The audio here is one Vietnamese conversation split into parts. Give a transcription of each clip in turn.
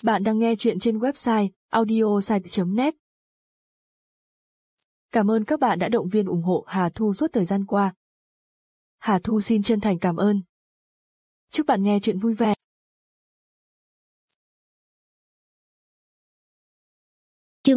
Bạn đang nghe chuyện trên website audiosite.net. Cảm ơn các bạn đã động viên ủng hộ Hà Thu suốt thời gian qua. Hà Thu xin chân thành cảm ơn. Chúc bạn nghe chuyện vui vẻ. Chương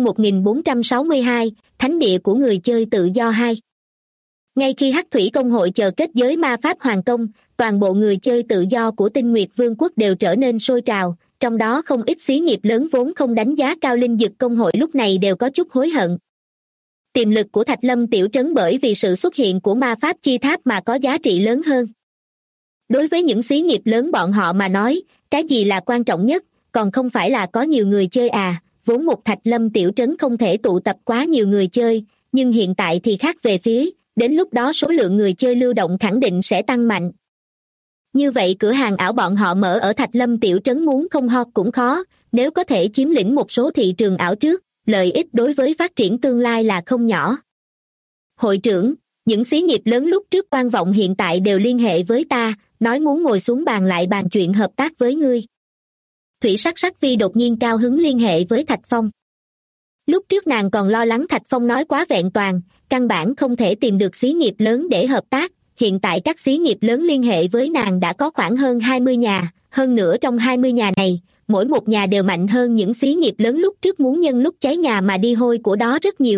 1462, Thánh địa của người chơi tự do 2. Ngay khi Hắc Thủy Công hội chờ kết giới ma pháp hoàng công, toàn bộ người chơi tự do của Tinh Nguyệt Vương quốc đều trở nên sôi trào, trong đó không ít xí nghiệp lớn vốn không đánh giá cao Linh Dực Công hội lúc này đều có chút hối hận. Tiềm lực của Thạch Lâm tiểu trấn bởi vì sự xuất hiện của ma pháp chi tháp mà có giá trị lớn hơn. Đối với những xí nghiệp lớn bọn họ mà nói, cái gì là quan trọng nhất, còn không phải là có nhiều người chơi à, vốn một Thạch Lâm tiểu trấn không thể tụ tập quá nhiều người chơi, nhưng hiện tại thì khác về phía, đến lúc đó số lượng người chơi lưu động khẳng định sẽ tăng mạnh. Như vậy cửa hàng ảo bọn họ mở ở Thạch Lâm tiểu trấn muốn không hot cũng khó, nếu có thể chiếm lĩnh một số thị trường ảo trước, lợi ích đối với phát triển tương lai là không nhỏ. Hội trưởng, những xí nghiệp lớn lúc trước quan vọng hiện tại đều liên hệ với ta, nói muốn ngồi xuống bàn lại bàn chuyện hợp tác với ngươi. Thủy Sắc Sắc Vi đột nhiên cao hứng liên hệ với Thạch Phong. Lúc trước nàng còn lo lắng Thạch Phong nói quá vẹn toàn, căn bản không thể tìm được xí nghiệp lớn để hợp tác, hiện tại các xí nghiệp lớn liên hệ với nàng đã có khoảng hơn 20 nhà, hơn nữa trong 20 nhà này, mỗi một nhà đều mạnh hơn những xí nghiệp lớn lúc trước muốn nhân lúc cháy nhà mà đi hôi của đó rất nhiều.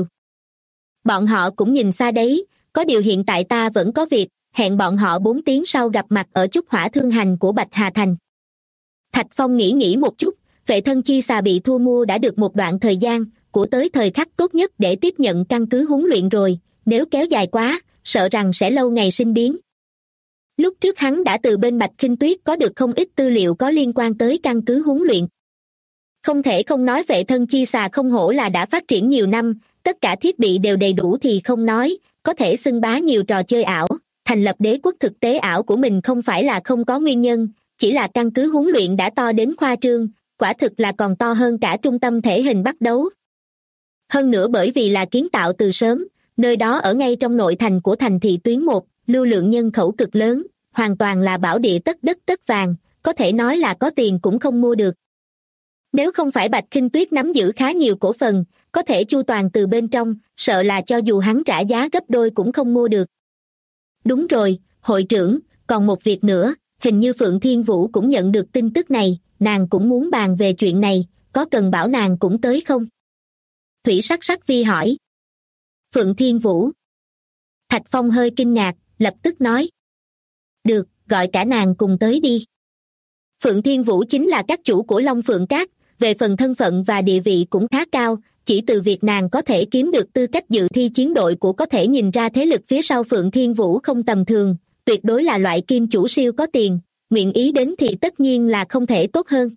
Bọn họ cũng nhìn xa đấy, có điều hiện tại ta vẫn có việc, hẹn bọn họ 4 tiếng sau gặp mặt ở Trúc Hỏa Thương Hành của Bạch Hà Thành. Thạch Phong nghĩ một chút, vệ thân chi xà bị thu mua đã được một đoạn thời gian, của tới thời khắc tốt nhất để tiếp nhận căn cứ huấn luyện rồi, nếu kéo dài quá, sợ rằng sẽ lâu ngày sinh biến. Lúc trước hắn đã từ bên Bạch Khinh Tuyết có được không ít tư liệu có liên quan tới căn cứ huấn luyện. Không thể không nói vệ thân chi xà không hổ là đã phát triển nhiều năm, tất cả thiết bị đều đầy đủ thì không nói, có thể xưng bá nhiều trò chơi ảo, thành lập đế quốc thực tế ảo của mình không phải là không có nguyên nhân, chỉ là căn cứ huấn luyện đã to đến khoa trương, quả thực là còn to hơn cả trung tâm thể hình bắt đấu. Hơn nữa bởi vì là kiến tạo từ sớm, nơi đó ở ngay trong nội thành của thành thị tuyến 1, lưu lượng nhân khẩu cực lớn, hoàn toàn là bảo địa tất đất tất vàng, có thể nói là có tiền cũng không mua được. Nếu không phải Bạch Khinh Tuyết nắm giữ khá nhiều cổ phần, có thể chu toàn từ bên trong, sợ là cho dù hắn trả giá gấp đôi cũng không mua được. Đúng rồi, hội trưởng, còn một việc nữa, hình như Phượng Thiên Vũ cũng nhận được tin tức này, nàng cũng muốn bàn về chuyện này, có cần bảo nàng cũng tới không? Thủy Sắc Sắc Vi hỏi. Phượng Thiên Vũ. Thạch Phong hơi kinh ngạc, lập tức nói. Được, gọi cả nàng cùng tới đi. Phượng Thiên Vũ chính là các chủ của Long Phượng Các, về phần thân phận và địa vị cũng khá cao, chỉ từ việc nàng có thể kiếm được tư cách dự thi chiến đội của có thể nhìn ra thế lực phía sau Phượng Thiên Vũ không tầm thường, tuyệt đối là loại kim chủ siêu có tiền, nguyện ý đến thì tất nhiên là không thể tốt hơn.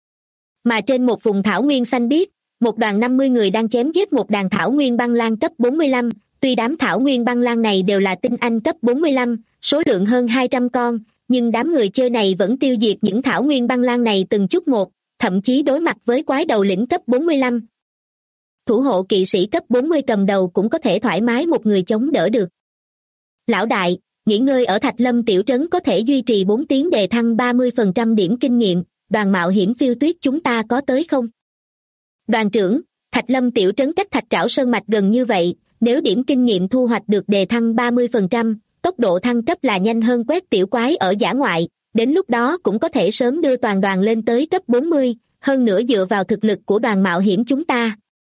Mà trên một vùng thảo nguyên xanh biếc, một đoàn 50 người đang chém giết một đàn thảo nguyên băng lang cấp 45, tuy đám thảo nguyên băng lang này đều là tinh anh cấp 45, số lượng hơn 200 con, nhưng đám người chơi này vẫn tiêu diệt những thảo nguyên băng lang này từng chút một, thậm chí đối mặt với quái đầu lĩnh cấp 45. Thủ hộ kỵ sĩ cấp 40 cầm đầu cũng có thể thoải mái một người chống đỡ được. Lão đại, nghỉ ngơi ở Thạch Lâm tiểu trấn có thể duy trì 4 tiếng đề thăng 30% điểm kinh nghiệm, đoàn mạo hiểm phiêu tuyết chúng ta có tới không? Đoàn trưởng, Thạch Lâm tiểu trấn cách Thạch Trảo Sơn Mạch gần như vậy, nếu điểm kinh nghiệm thu hoạch được đề thăng 30%, tốc độ thăng cấp là nhanh hơn quét tiểu quái ở dã ngoại, đến lúc đó cũng có thể sớm đưa toàn đoàn lên tới cấp 40, hơn nữa dựa vào thực lực của đoàn mạo hiểm chúng ta.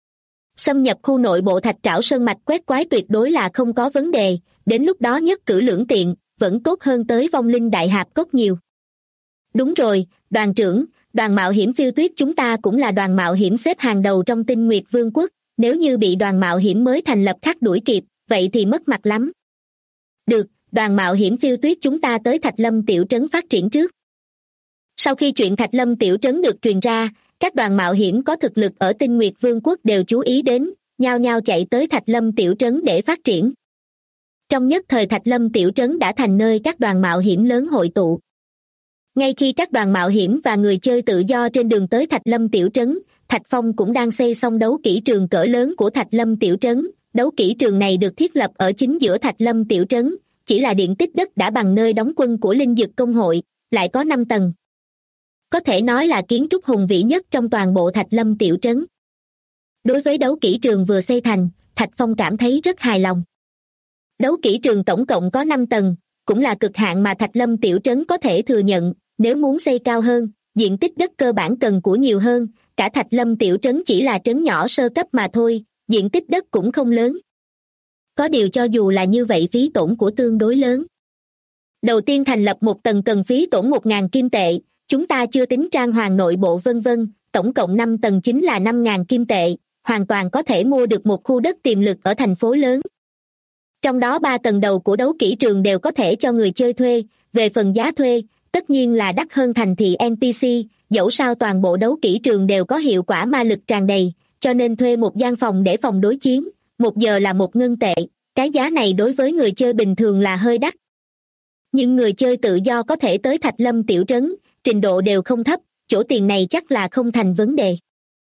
Xâm nhập khu nội bộ Thạch Trảo Sơn Mạch quét quái tuyệt đối là không có vấn đề, đến lúc đó nhất cử lưỡng tiện, vẫn tốt hơn tới vong linh đại hạp cốc nhiều. Đúng rồi, đoàn trưởng, đoàn mạo hiểm phiêu tuyết chúng ta cũng là đoàn mạo hiểm xếp hàng đầu trong Tinh Nguyệt Vương quốc, nếu như bị đoàn mạo hiểm mới thành lập khác đuổi kịp, vậy thì mất mặt lắm. Được, đoàn mạo hiểm phiêu tuyết chúng ta tới Thạch Lâm tiểu trấn phát triển trước. Sau khi chuyện Thạch Lâm tiểu trấn được truyền ra, các đoàn mạo hiểm có thực lực ở Tinh Nguyệt Vương quốc đều chú ý đến, nhao nhao chạy tới Thạch Lâm tiểu trấn để phát triển. Trong nhất thời Thạch Lâm tiểu trấn đã thành nơi các đoàn mạo hiểm lớn hội tụ. Ngay khi các đoàn mạo hiểm và người chơi tự do trên đường tới Thạch Lâm tiểu trấn, Thạch Phong cũng đang xây xong đấu kỹ trường cỡ lớn của Thạch Lâm tiểu trấn. Đấu kỹ trường này được thiết lập ở chính giữa Thạch Lâm tiểu trấn, chỉ là diện tích đất đã bằng nơi đóng quân của Linh Dực Công hội, lại có 5 tầng. có thể nói là kiến trúc hùng vĩ nhất trong toàn bộ Thạch Lâm tiểu trấn. Đối với đấu kỹ trường vừa xây thành, Thạch Phong cảm thấy rất hài lòng. Đấu kỹ trường tổng cộng có 5 tầng, cũng là cực hạn mà Thạch Lâm tiểu trấn có thể thừa nhận, nếu muốn xây cao hơn, diện tích đất cơ bản cần của nhiều hơn, cả Thạch Lâm tiểu trấn chỉ là trấn nhỏ sơ cấp mà thôi, diện tích đất cũng không lớn. Có điều cho dù là như vậy phí tổn của tương đối lớn. Đầu tiên thành lập một tầng cần phí tổn 1.000 kim tệ, chúng ta chưa tính trang hoàng nội bộ vân vân, tổng cộng 5 tầng chính là 5.000 kim tệ, hoàn toàn có thể mua được một khu đất tiềm lực ở thành phố lớn. Trong đó 3 tầng đầu của đấu kỹ trường đều có thể cho người chơi thuê, về phần giá thuê, tất nhiên là đắt hơn thành thị NPC, dẫu sao toàn bộ đấu kỹ trường đều có hiệu quả ma lực tràn đầy, cho nên thuê một gian phòng để phòng đối chiến, 1 giờ là 1 ngân tệ, cái giá này đối với người chơi bình thường là hơi đắt. Nhưng người chơi tự do có thể tới Thạch Lâm tiểu trấn, trình độ đều không thấp, chỗ tiền này chắc là không thành vấn đề.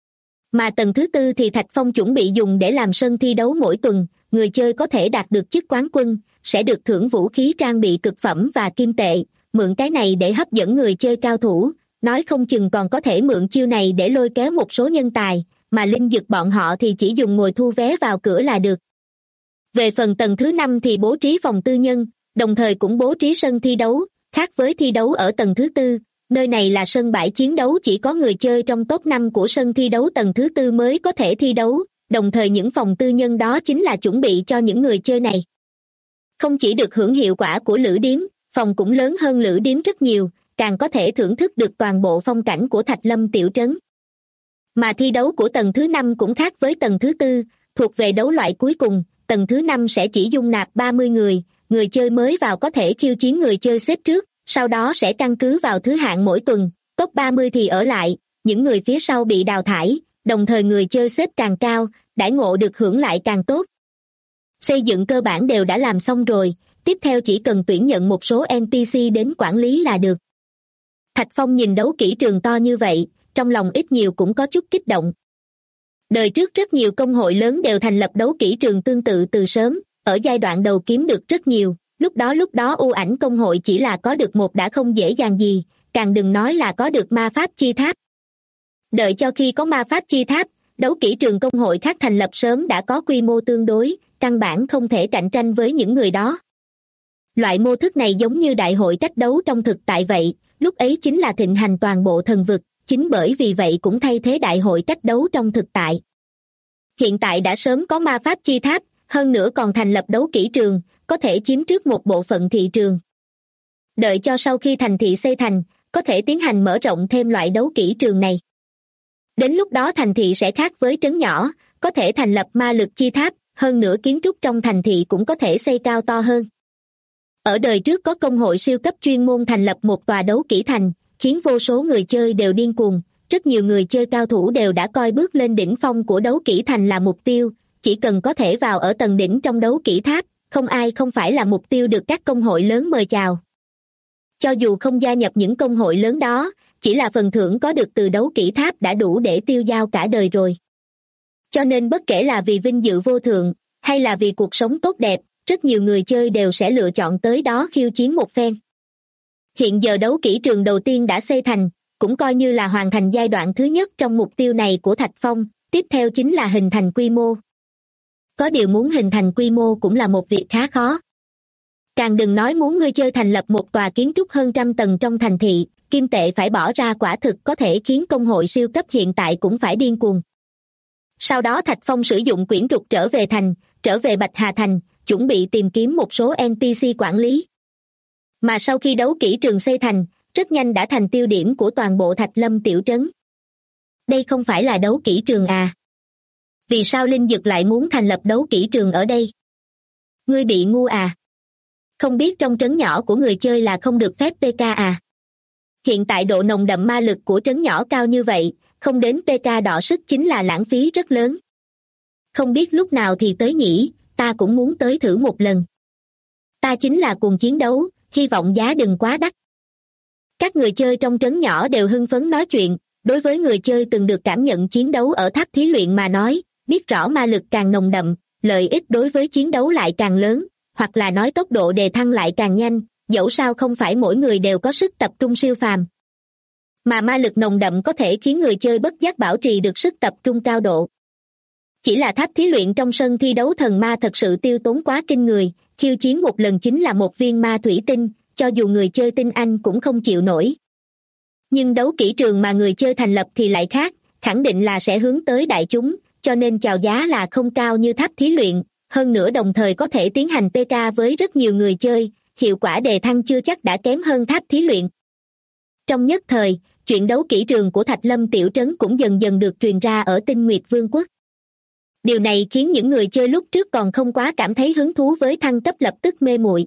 Mà tầng thứ 4 thì Thạch Phong chuẩn bị dùng để làm sân thi đấu mỗi tuần, người chơi có thể đạt được chức quán quân, sẽ được thưởng vũ khí trang bị cực phẩm và kim tệ, mượn cái này để hấp dẫn người chơi cao thủ, nói không chừng còn có thể mượn chiêu này để lôi kéo một số nhân tài, mà linh dực bọn họ thì chỉ dùng ngồi thu vé vào cửa là được. Về phần tầng thứ 5 thì bố trí phòng tư nhân, đồng thời cũng bố trí sân thi đấu, khác với thi đấu ở tầng thứ 4, nơi này là sân bãi chiến đấu, chỉ có người chơi trong top 5 của sân thi đấu tầng thứ 4 mới có thể thi đấu, đồng thời những phòng tư nhân đó chính là chuẩn bị cho những người chơi này. Không chỉ được hưởng hiệu quả của lữ điếm, phòng cũng lớn hơn lữ điếm rất nhiều, càng có thể thưởng thức được toàn bộ phong cảnh của Thạch Lâm tiểu trấn. Mà thi đấu của tầng thứ 5 cũng khác với tầng thứ 4, thuộc về đấu loại cuối cùng, tầng thứ 5 sẽ chỉ dung nạp 30 người, người chơi mới vào có thể khiêu chiến người chơi xếp trước, sau đó sẽ căn cứ vào thứ hạng mỗi tuần, top 30 thì ở lại, những người phía sau bị đào thải, đồng thời người chơi xếp càng cao, đãi ngộ được hưởng lại càng tốt. Xây dựng cơ bản đều đã làm xong rồi, tiếp theo chỉ cần tuyển nhận một số NPC đến quản lý là được. Thạch Phong nhìn đấu kỹ trường to như vậy, trong lòng ít nhiều cũng có chút kích động. Đời trước rất nhiều công hội lớn đều thành lập đấu kỹ trường tương tự từ sớm, ở giai đoạn đầu kiếm được rất nhiều, lúc đó U Ảnh công hội chỉ là có được một đã không dễ dàng gì, càng đừng nói là có được ma pháp chi tháp. Đợi cho khi có ma pháp chi tháp, đấu kỹ trường công hội khác thành lập sớm đã có quy mô tương đối, căn bản không thể cạnh tranh với những người đó. Loại mô thức này giống như đại hội cách đấu trong thực tại vậy, lúc ấy chính là thịnh hành toàn bộ thần vực, chính bởi vì vậy cũng thay thế đại hội cách đấu trong thực tại. Hiện tại đã sớm có ma pháp chi tháp, hơn nữa còn thành lập đấu kỹ trường, có thể chiếm trước một bộ phận thị trường. Đợi cho sau khi thành thị xây thành, có thể tiến hành mở rộng thêm loại đấu kỹ trường này. Đến lúc đó thành thị sẽ khác với trấn nhỏ, có thể thành lập ma lực chi tháp, hơn nữa kiến trúc trong thành thị cũng có thể xây cao to hơn. Ở đời trước có công hội siêu cấp chuyên môn thành lập một tòa đấu kỹ thành, khiến vô số người chơi đều điên cuồng, rất nhiều người chơi cao thủ đều đã coi bước lên đỉnh phong của đấu kỹ thành là mục tiêu, chỉ cần có thể vào ở tầng đỉnh trong đấu kỹ tháp, không ai không phải là mục tiêu được các công hội lớn mời chào. Cho dù không gia nhập những công hội lớn đó, chỉ là phần thưởng có được từ đấu kỹ tháp đã đủ để tiêu dao cả đời rồi. Cho nên bất kể là vì vinh dự vô thượng, hay là vì cuộc sống tốt đẹp, rất nhiều người chơi đều sẽ lựa chọn tới đó khiêu chiến một phen. Hiện giờ đấu kỹ trường đầu tiên đã xây thành, cũng coi như là hoàn thành giai đoạn thứ nhất trong mục tiêu này của Thạch Phong, tiếp theo chính là hình thành quy mô. Có điều muốn hình thành quy mô cũng là một việc khá khó. Càng đừng nói muốn người chơi thành lập một tòa kiến trúc hơn 100 tầng trong thành thị, kim tệ phải bỏ ra quả thực có thể khiến công hội siêu cấp hiện tại cũng phải điên cuồng. Sau đó Thạch Phong sử dụng quyển trục trở về Bạch Hà Thành, chuẩn bị tìm kiếm một số NPC quản lý. Mà sau khi đấu kỹ trường xây thành, rất nhanh đã thành tiêu điểm của toàn bộ Thạch Lâm tiểu trấn. Đây không phải là đấu kỹ trường à? Vì sao Linh Dực lại muốn thành lập đấu kỹ trường ở đây? Ngươi bị ngu à? Không biết trong trấn nhỏ của người chơi là không được phép PK à? Hiện tại độ nồng đậm ma lực của trấn nhỏ cao như vậy, không đến PK đọ sức chính là lãng phí rất lớn. Không biết lúc nào thì tới nhỉ, ta cũng muốn tới thử một lần. Ta chính là cuồng chiến đấu, hy vọng giá đừng quá đắt. Các người chơi trong trấn nhỏ đều hưng phấn nói chuyện, đối với người chơi từng được cảm nhận chiến đấu ở tháp thí luyện mà nói, biết rõ ma lực càng nồng đậm, lợi ích đối với chiến đấu lại càng lớn, hoặc là nói tốc độ đề thăng lại càng nhanh, dẫu sao không phải mỗi người đều có sức tập trung siêu phàm. mà ma lực nồng đậm có thể khiến người chơi bất giác bảo trì được sức tập trung cao độ. Chỉ là tháp thí luyện trong sân thi đấu thần ma thật sự tiêu tốn quá kinh người, khiêu chiến một lần chính là một viên ma thủy tinh, cho dù người chơi tinh anh cũng không chịu nổi. Nhưng đấu kỹ trường mà người chơi thành lập thì lại khác, khẳng định là sẽ hướng tới đại chúng, cho nên chào giá là không cao như tháp thí luyện, hơn nữa đồng thời có thể tiến hành PK với rất nhiều người chơi, hiệu quả đề thăng chưa chắc đã kém hơn tháp thí luyện. Trong nhất thời, chuyện đấu kỹ trường của Thạch Lâm tiểu trấn cũng dần dần được truyền ra ở Tinh Nguyệt Vương quốc. Điều này khiến những người chơi lúc trước còn không quá cảm thấy hứng thú với thăng cấp lập tức mê muội.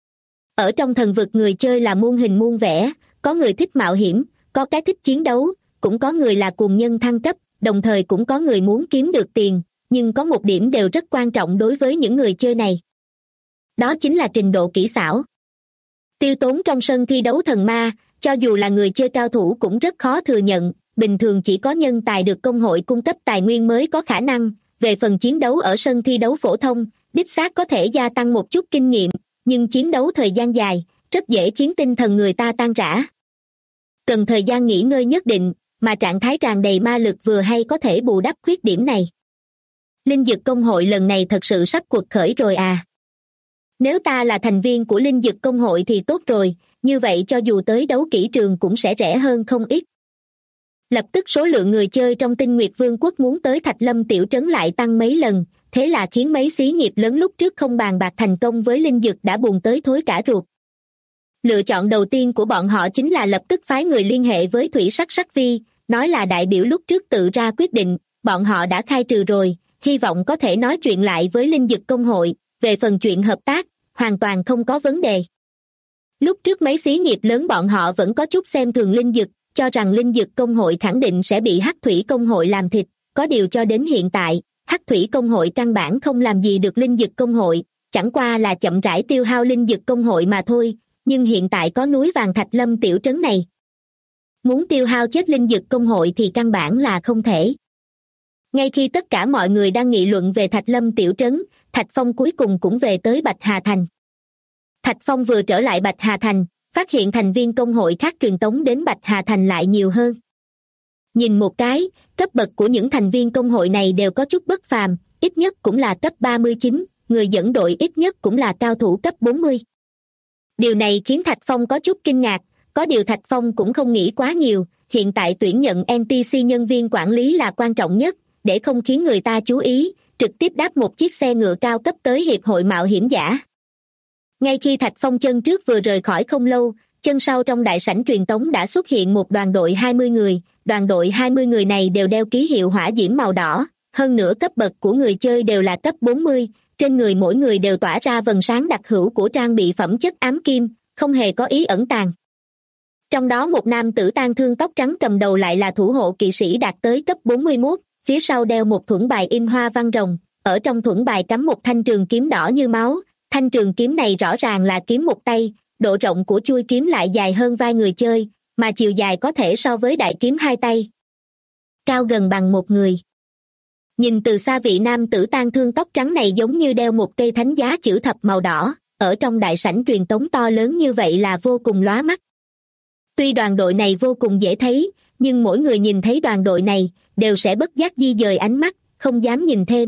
Ở trong thần vực người chơi là muôn hình muôn vẻ, có người thích mạo hiểm, có cái thích chiến đấu, cũng có người là cuồng nhân thăng cấp, đồng thời cũng có người muốn kiếm được tiền, nhưng có một điểm đều rất quan trọng đối với những người chơi này. Đó chính là trình độ kỹ xảo. Tiêu tốn trong sân thi đấu thần ma, cho dù là người chơi cao thủ cũng rất khó thừa nhận, bình thường chỉ có nhân tài được công hội cung cấp tài nguyên mới có khả năng. Về phần chiến đấu ở sân thi đấu phổ thông, đích xác có thể gia tăng một chút kinh nghiệm, nhưng chiến đấu thời gian dài, rất dễ khiến tinh thần người ta tan rã. Cần thời gian nghỉ ngơi nhất định, mà trạng thái tràn đầy ma lực vừa hay có thể bù đắp khuyết điểm này. Linh Dực Công hội lần này thật sự sắp cuộc khởi rồi à. Nếu ta là thành viên của Linh Dực Công hội thì tốt rồi, như vậy cho dù tới đấu kỹ trường cũng sẽ rẻ hơn không ít. Lập tức số lượng người chơi trong Tinh Nguyệt Vương quốc muốn tới Thạch Lâm tiểu trấn lại tăng mấy lần, thế là khiến mấy xí nghiệp lớn lúc trước không bàn bạc thành công với linh dực đã buồn tới thối cả ruột. Lựa chọn đầu tiên của bọn họ chính là lập tức phái người liên hệ với Thủy Sắc Sắc Vi, nói là đại biểu lúc trước tự ra quyết định, bọn họ đã khai trừ rồi, hy vọng có thể nói chuyện lại với Linh Dực Công hội, về phần chuyện hợp tác, hoàn toàn không có vấn đề. Lúc trước mấy xí nghiệp lớn bọn họ vẫn có chút xem thường Linh Dực, cho rằng Linh Dực Công hội khẳng định sẽ bị Hắc Thủy Công hội làm thịt, có điều cho đến hiện tại, Hắc Thủy Công hội căn bản không làm gì được Linh Dực Công hội, chẳng qua là chậm rãi tiêu hao Linh Dực Công hội mà thôi, nhưng hiện tại có núi vàng Thạch Lâm tiểu trấn này. Muốn tiêu hao chết Linh Dực Công hội thì căn bản là không thể. Ngay khi tất cả mọi người đang nghị luận về Thạch Lâm tiểu trấn, Thạch Phong cuối cùng cũng về tới Bạch Hà Thành. Thạch Phong vừa trở lại Bạch Hà Thành, phát hiện thành viên công hội khác truyền tống đến Bạch Hà Thành lại nhiều hơn. Nhìn một cái, cấp bậc của những thành viên công hội này đều có chút bất phàm, ít nhất cũng là cấp 39, người dẫn đội ít nhất cũng là cao thủ cấp 40. Điều này khiến Thạch Phong có chút kinh ngạc, có điều Thạch Phong cũng không nghĩ quá nhiều, hiện tại tuyển nhận NPC nhân viên quản lý là quan trọng nhất, để không khiến người ta chú ý, trực tiếp đáp một chiếc xe ngựa cao cấp tới Hiệp hội Mạo hiểm giả. Ngay khi Thạch Phong chân trước vừa rời khỏi không lâu, chân sau trong đại sảnh truyền tống đã xuất hiện một đoàn đội 20 người, đoàn đội 20 người này đều đeo ký hiệu hỏa diễm màu đỏ, hơn nữa cấp bậc của người chơi đều là cấp 40, trên người mỗi người đều tỏa ra vầng sáng đặc hữu của trang bị phẩm chất ám kim, không hề có ý ẩn tàng. Trong đó một nam tử tang thương tóc trắng cầm đầu lại là thủ hộ kỵ sĩ đạt tới cấp 41, phía sau đeo một thuẫn bài in hoa văn rồng, ở trong thuẫn bài cắm một thanh trường kiếm đỏ như máu, thanh trường kiếm này rõ ràng là kiếm một tay, độ rộng của chuôi kiếm lại dài hơn vai người chơi, mà chiều dài có thể so với đại kiếm hai tay. Cao gần bằng một người. Nhìn từ xa vị nam tử tang thương tóc trắng này giống như đeo một cây thánh giá chữ thập màu đỏ, ở trong đại sảnh truyền tống to lớn như vậy là vô cùng lóa mắt. Tuy đoàn đội này vô cùng dễ thấy, nhưng mỗi người nhìn thấy đoàn đội này, đều sẽ bất giác di dời ánh mắt, không dám nhìn thêm.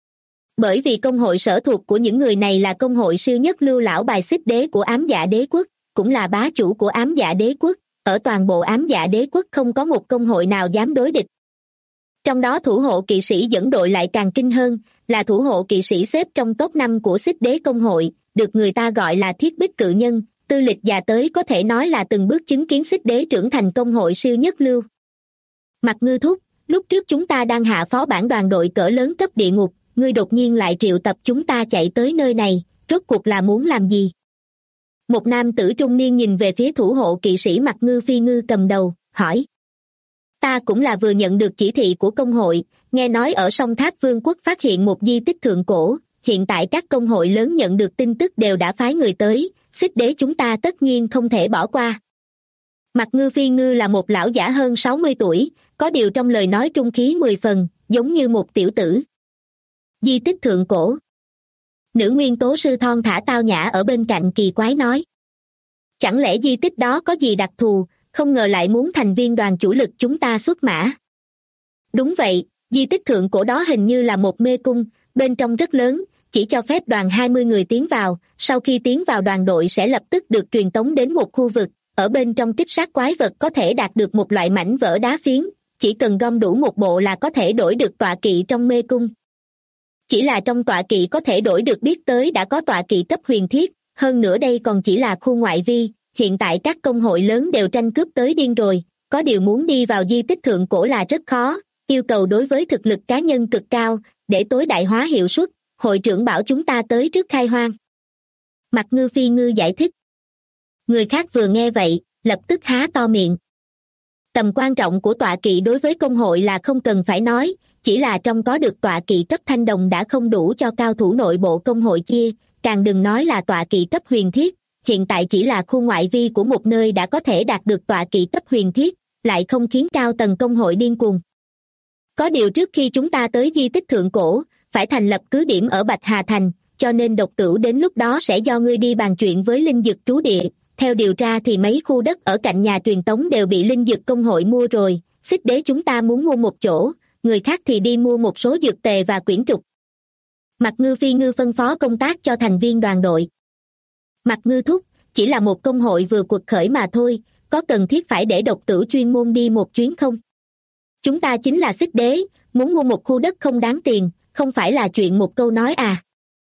Bởi vì công hội sở thuộc của những người này là công hội siêu nhất lưu lão bài xích đế của Ám Dạ Đế quốc, cũng là bá chủ của Ám Dạ Đế quốc, ở toàn bộ Ám Dạ Đế quốc không có một công hội nào dám đối địch. Trong đó thủ hộ kỵ sĩ dẫn đội lại càng kinh hơn, là thủ hộ kỵ sĩ xếp trong top 5 của xích đế công hội, được người ta gọi là thiết bích cự nhân, tư lịch già tới có thể nói là từng bước chứng kiến xích đế trưởng thành công hội siêu nhất lưu. Mặt Ngư thúc, lúc trước chúng ta đang hạ phó bản đoàn đội cỡ lớn cấp địa ngục, ngươi đột nhiên lại triệu tập chúng ta chạy tới nơi này, rốt cuộc là muốn làm gì? Một nam tử trung niên nhìn về phía thủ hộ kỵ sĩ Mặt Ngư Phi Ngư cầm đầu, hỏi. Ta cũng là vừa nhận được chỉ thị của công hội, nghe nói ở sông Tháp Vương quốc phát hiện một di tích thượng cổ, hiện tại các công hội lớn nhận được tin tức đều đã phái người tới, xích đế chúng ta tất nhiên không thể bỏ qua. Mặt Ngư Phi Ngư là một lão giả hơn 60 tuổi, có điều trong lời nói trung khí 10 phần, giống như một tiểu tử. Di tích thượng cổ. Nữ nguyên tố sư thon thả tao nhã ở bên cạnh kỳ quái nói. Chẳng lẽ di tích đó có gì đặc thù, không ngờ lại muốn thành viên đoàn chủ lực chúng ta xuất mã. Đúng vậy, di tích thượng cổ đó hình như là một mê cung, bên trong rất lớn, chỉ cho phép đoàn 20 người tiến vào, sau khi tiến vào đoàn đội sẽ lập tức được truyền tống đến một khu vực, ở bên trong kích sát quái vật có thể đạt được một loại mảnh vỡ đá phiến, chỉ cần gom đủ một bộ là có thể đổi được tọa kỵ trong mê cung. Chỉ là trong tọa kỵ có thể đổi được biết tới đã có tọa kỵ cấp huyền thiết, hơn nữa đây còn chỉ là khu ngoại vi, hiện tại các công hội lớn đều tranh cướp tới điên rồi, có điều muốn đi vào di tích thượng cổ là rất khó, yêu cầu đối với thực lực cá nhân cực cao, để tối đại hóa hiệu suất, hội trưởng bảo chúng ta tới trước khai hoang. Mặt Ngư Phi Ngư giải thích. Người khác vừa nghe vậy, lập tức há to miệng. Tầm quan trọng của tọa kỵ đối với công hội là không cần phải nói, chỉ là trong có được tọa kỵ cấp thanh đồng đã không đủ cho cao thủ nội bộ công hội chia, càng đừng nói là tọa kỵ cấp huyền thiết, hiện tại chỉ là khu ngoại vi của một nơi đã có thể đạt được tọa kỵ cấp huyền thiết, lại không khiến cao tầng công hội điên cuồng. Có điều trước khi chúng ta tới di tích thượng cổ, phải thành lập cứ điểm ở Bạch Hà Thành, cho nên Độc Tửu đến lúc đó sẽ do ngươi đi bàn chuyện với linh dực trú địa. Theo điều tra thì mấy khu đất ở cạnh nhà truyền tống đều bị linh dực công hội mua rồi, Xích Đế chúng ta muốn mua một chỗ, người khác thì đi mua một số dược tề và quyển trục. Mặt Ngư Phi Ngư phân phó công tác cho thành viên đoàn đội. Mặt Ngư thúc, chỉ là một công hội vừa quật khởi mà thôi, có cần thiết phải để Độc Tửu chuyên môn đi một chuyến không? Chúng ta chính là Xích Đế, muốn mua một khu đất không đáng tiền, không phải là chuyện một câu nói à.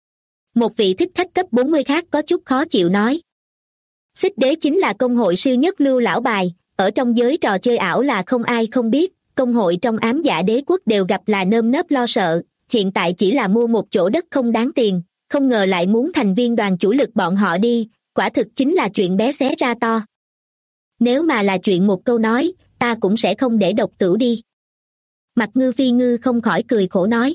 Một vị thích khách cấp 40 khác có chút khó chịu nói. Xích Đế chính là công hội siêu nhất lưu lão bài, ở trong giới trò chơi ảo là không ai không biết, công hội trong Ám Dạ Đế quốc đều gặp là nơm nớp lo sợ, hiện tại chỉ là mua một chỗ đất không đáng tiền, không ngờ lại muốn thành viên đoàn chủ lực bọn họ đi, quả thực chính là chuyện bé xé ra to. Nếu mà là chuyện một câu nói, ta cũng sẽ không để Độc Tửu đi. Mặt Ngư Phi Ngư không khỏi cười khổ nói.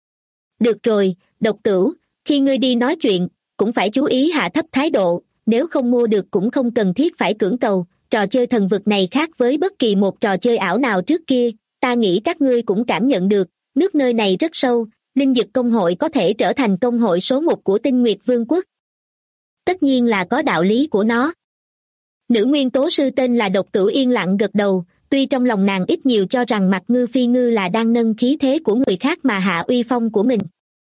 Được rồi, Độc Tửu, khi ngươi đi nói chuyện, cũng phải chú ý hạ thấp thái độ, nếu không mua được cũng không cần thiết phải cưỡng cầu, trò chơi thần vực này khác với bất kỳ một trò chơi ảo nào trước kia, ta nghĩ các ngươi cũng cảm nhận được, nước nơi này rất sâu, linh dực công hội có thể trở thành công hội số 1 của Tinh Nguyệt Vương quốc. Tất nhiên là có đạo lý của nó. Nữ nguyên tố sư tên là Độc Tửu yên lặng gật đầu, tuy trong lòng nàng ít nhiều cho rằng Mặt Ngư Phi Ngư là đang nâng khí thế của người khác mà hạ uy phong của mình.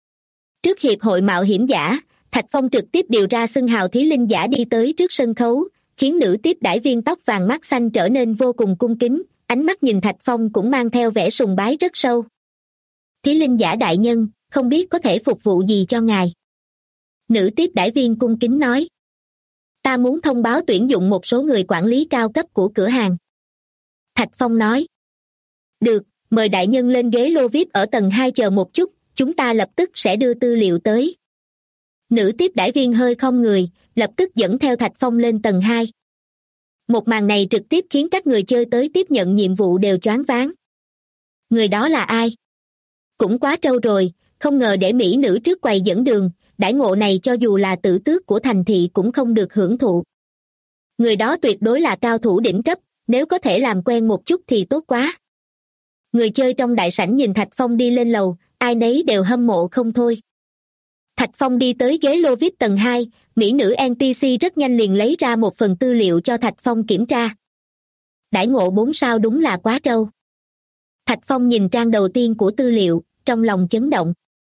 Trước hiệp hội mạo hiểm giả, Thạch Phong trực tiếp điều ra xưng hào thí linh giả đi tới trước sân khấu, khiến nữ tiếp đãi viên tóc vàng mắt xanh trở nên vô cùng cung kính, ánh mắt nhìn Thạch Phong cũng mang theo vẻ sùng bái rất sâu. Thí linh giả đại nhân, không biết có thể phục vụ gì cho ngài? Nữ tiếp đãi viên cung kính nói. Ta muốn thông báo tuyển dụng một số người quản lý cao cấp của cửa hàng. Thạch Phong nói. Được, mời đại nhân lên ghế lô VIP ở tầng 2 chờ một chút, chúng ta lập tức sẽ đưa tư liệu tới. Nữ tiếp đãi viên hơi khom người, lập tức dẫn theo Thạch Phong lên tầng 2. Một màn này trực tiếp khiến các người chơi tới tiếp nhận nhiệm vụ đều choáng váng. Người đó là ai? Cũng quá trâu rồi, không ngờ để mỹ nữ trước quầy dẫn đường, đãi ngộ này cho dù là tử tước của thành thị cũng không được hưởng thụ. Người đó tuyệt đối là cao thủ đỉnh cấp, nếu có thể làm quen một chút thì tốt quá. Người chơi trong đại sảnh nhìn Thạch Phong đi lên lầu, ai nấy đều hâm mộ không thôi. Thạch Phong đi tới ghế lô VIP tầng 2, mỹ nữ NPC rất nhanh liền lấy ra một phần tư liệu cho Thạch Phong kiểm tra. Đãi ngộ 4 sao đúng là quá trâu. Thạch Phong nhìn trang đầu tiên của tư liệu, trong lòng chấn động.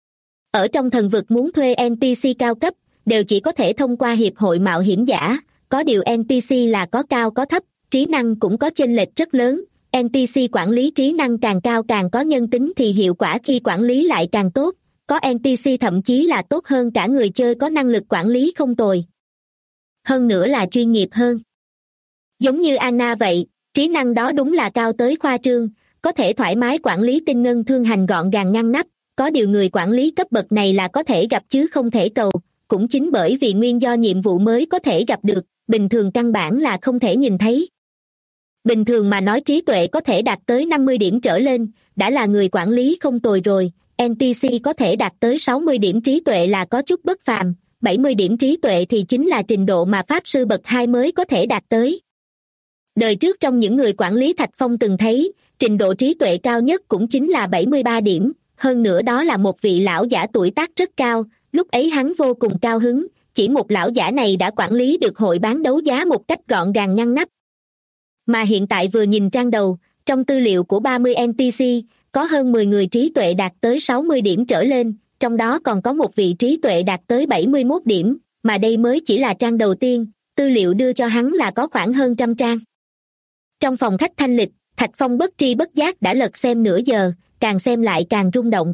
Ở trong thần vực muốn thuê NPC cao cấp, đều chỉ có thể thông qua hiệp hội mạo hiểm giả, có điều NPC là có cao có thấp, trí năng cũng có chênh lệch rất lớn. NPC quản lý trí năng càng cao càng có nhân tính thì hiệu quả khi quản lý lại càng tốt, có NPC thậm chí là tốt hơn cả người chơi có năng lực quản lý không tồi. Hơn nữa là chuyên nghiệp hơn. Giống như Anna vậy, trí năng đó đúng là cao tới khoa trương, có thể thoải mái quản lý tinh ngân thương hành gọn gàng ngăn nắp, có điều người quản lý cấp bậc này là có thể gặp chứ không thể cầu, cũng chính bởi vì nguyên do nhiệm vụ mới có thể gặp được, bình thường căn bản là không thể nhìn thấy. Bình thường mà nói trí tuệ có thể đạt tới 50 điểm trở lên, đã là người quản lý không tồi rồi, NPC có thể đạt tới 60 điểm trí tuệ là có chút bất phàm, 70 điểm trí tuệ thì chính là trình độ mà Pháp Sư bậc 2 mới có thể đạt tới. Đời trước trong những người quản lý Thạch Phong từng thấy, trình độ trí tuệ cao nhất cũng chính là 73 điểm, hơn nữa đó là một vị lão giả tuổi tác rất cao, lúc ấy hắn vô cùng cao hứng, chỉ một lão giả này đã quản lý được hội bán đấu giá một cách gọn gàng ngăn nắp. Mà hiện tại vừa nhìn trang đầu, trong tư liệu của 30 NPC, có hơn 10 người trí tuệ đạt tới 60 điểm trở lên, trong đó còn có một vị trí tuệ đạt tới 71 điểm, mà đây mới chỉ là trang đầu tiên, tư liệu đưa cho hắn là có khoảng hơn 100 trang. Trong phòng khách thanh lịch, Thạch Phong bất tri bất giác đã lật xem nửa giờ, càng xem lại càng rung động.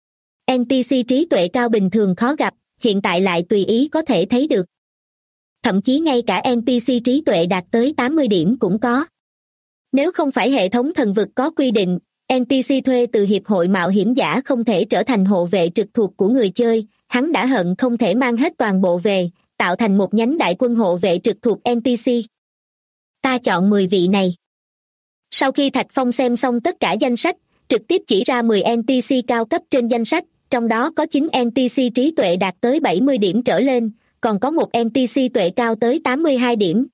NPC trí tuệ cao bình thường khó gặp, hiện tại lại tùy ý có thể thấy được. Thậm chí ngay cả NPC trí tuệ đạt tới 80 điểm cũng có. Nếu không phải hệ thống thần vực có quy định, NPC thuê từ Hiệp hội Mạo hiểm giả không thể trở thành hộ vệ trực thuộc của người chơi, hắn đã hận không thể mang hết toàn bộ về, tạo thành một nhánh đại quân hộ vệ trực thuộc NPC. Ta chọn 10 vị này. Sau khi Thạch Phong xem xong tất cả danh sách, trực tiếp chỉ ra 10 NPC cao cấp trên danh sách, trong đó có 9 NPC trí tuệ đạt tới 70 điểm trở lên, còn có một NPC tuệ cao tới 82 điểm.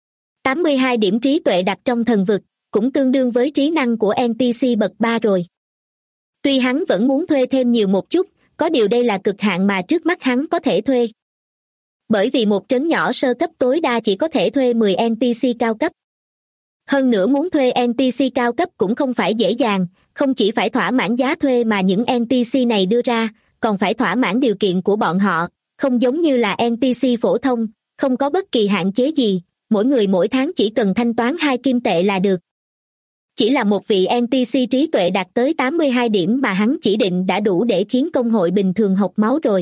82 điểm trí tuệ đặt trong thần vực, cũng tương đương với trí năng của NPC bậc 3 rồi. Tuy hắn vẫn muốn thuê thêm nhiều một chút, có điều đây là cực hạn mà trước mắt hắn có thể thuê. Bởi vì một trấn nhỏ sơ cấp tối đa chỉ có thể thuê 10 NPC cao cấp. Hơn nữa muốn thuê NPC cao cấp cũng không phải dễ dàng, không chỉ phải thỏa mãn giá thuê mà những NPC này đưa ra, còn phải thỏa mãn điều kiện của bọn họ, không giống như là NPC phổ thông, không có bất kỳ hạn chế gì, mỗi người mỗi tháng chỉ cần thanh toán 2 kim tệ là được. Chỉ là một vị NPC trí tuệ đạt tới 82 điểm mà hắn chỉ định đã đủ để khiến công hội bình thường hộc máu rồi.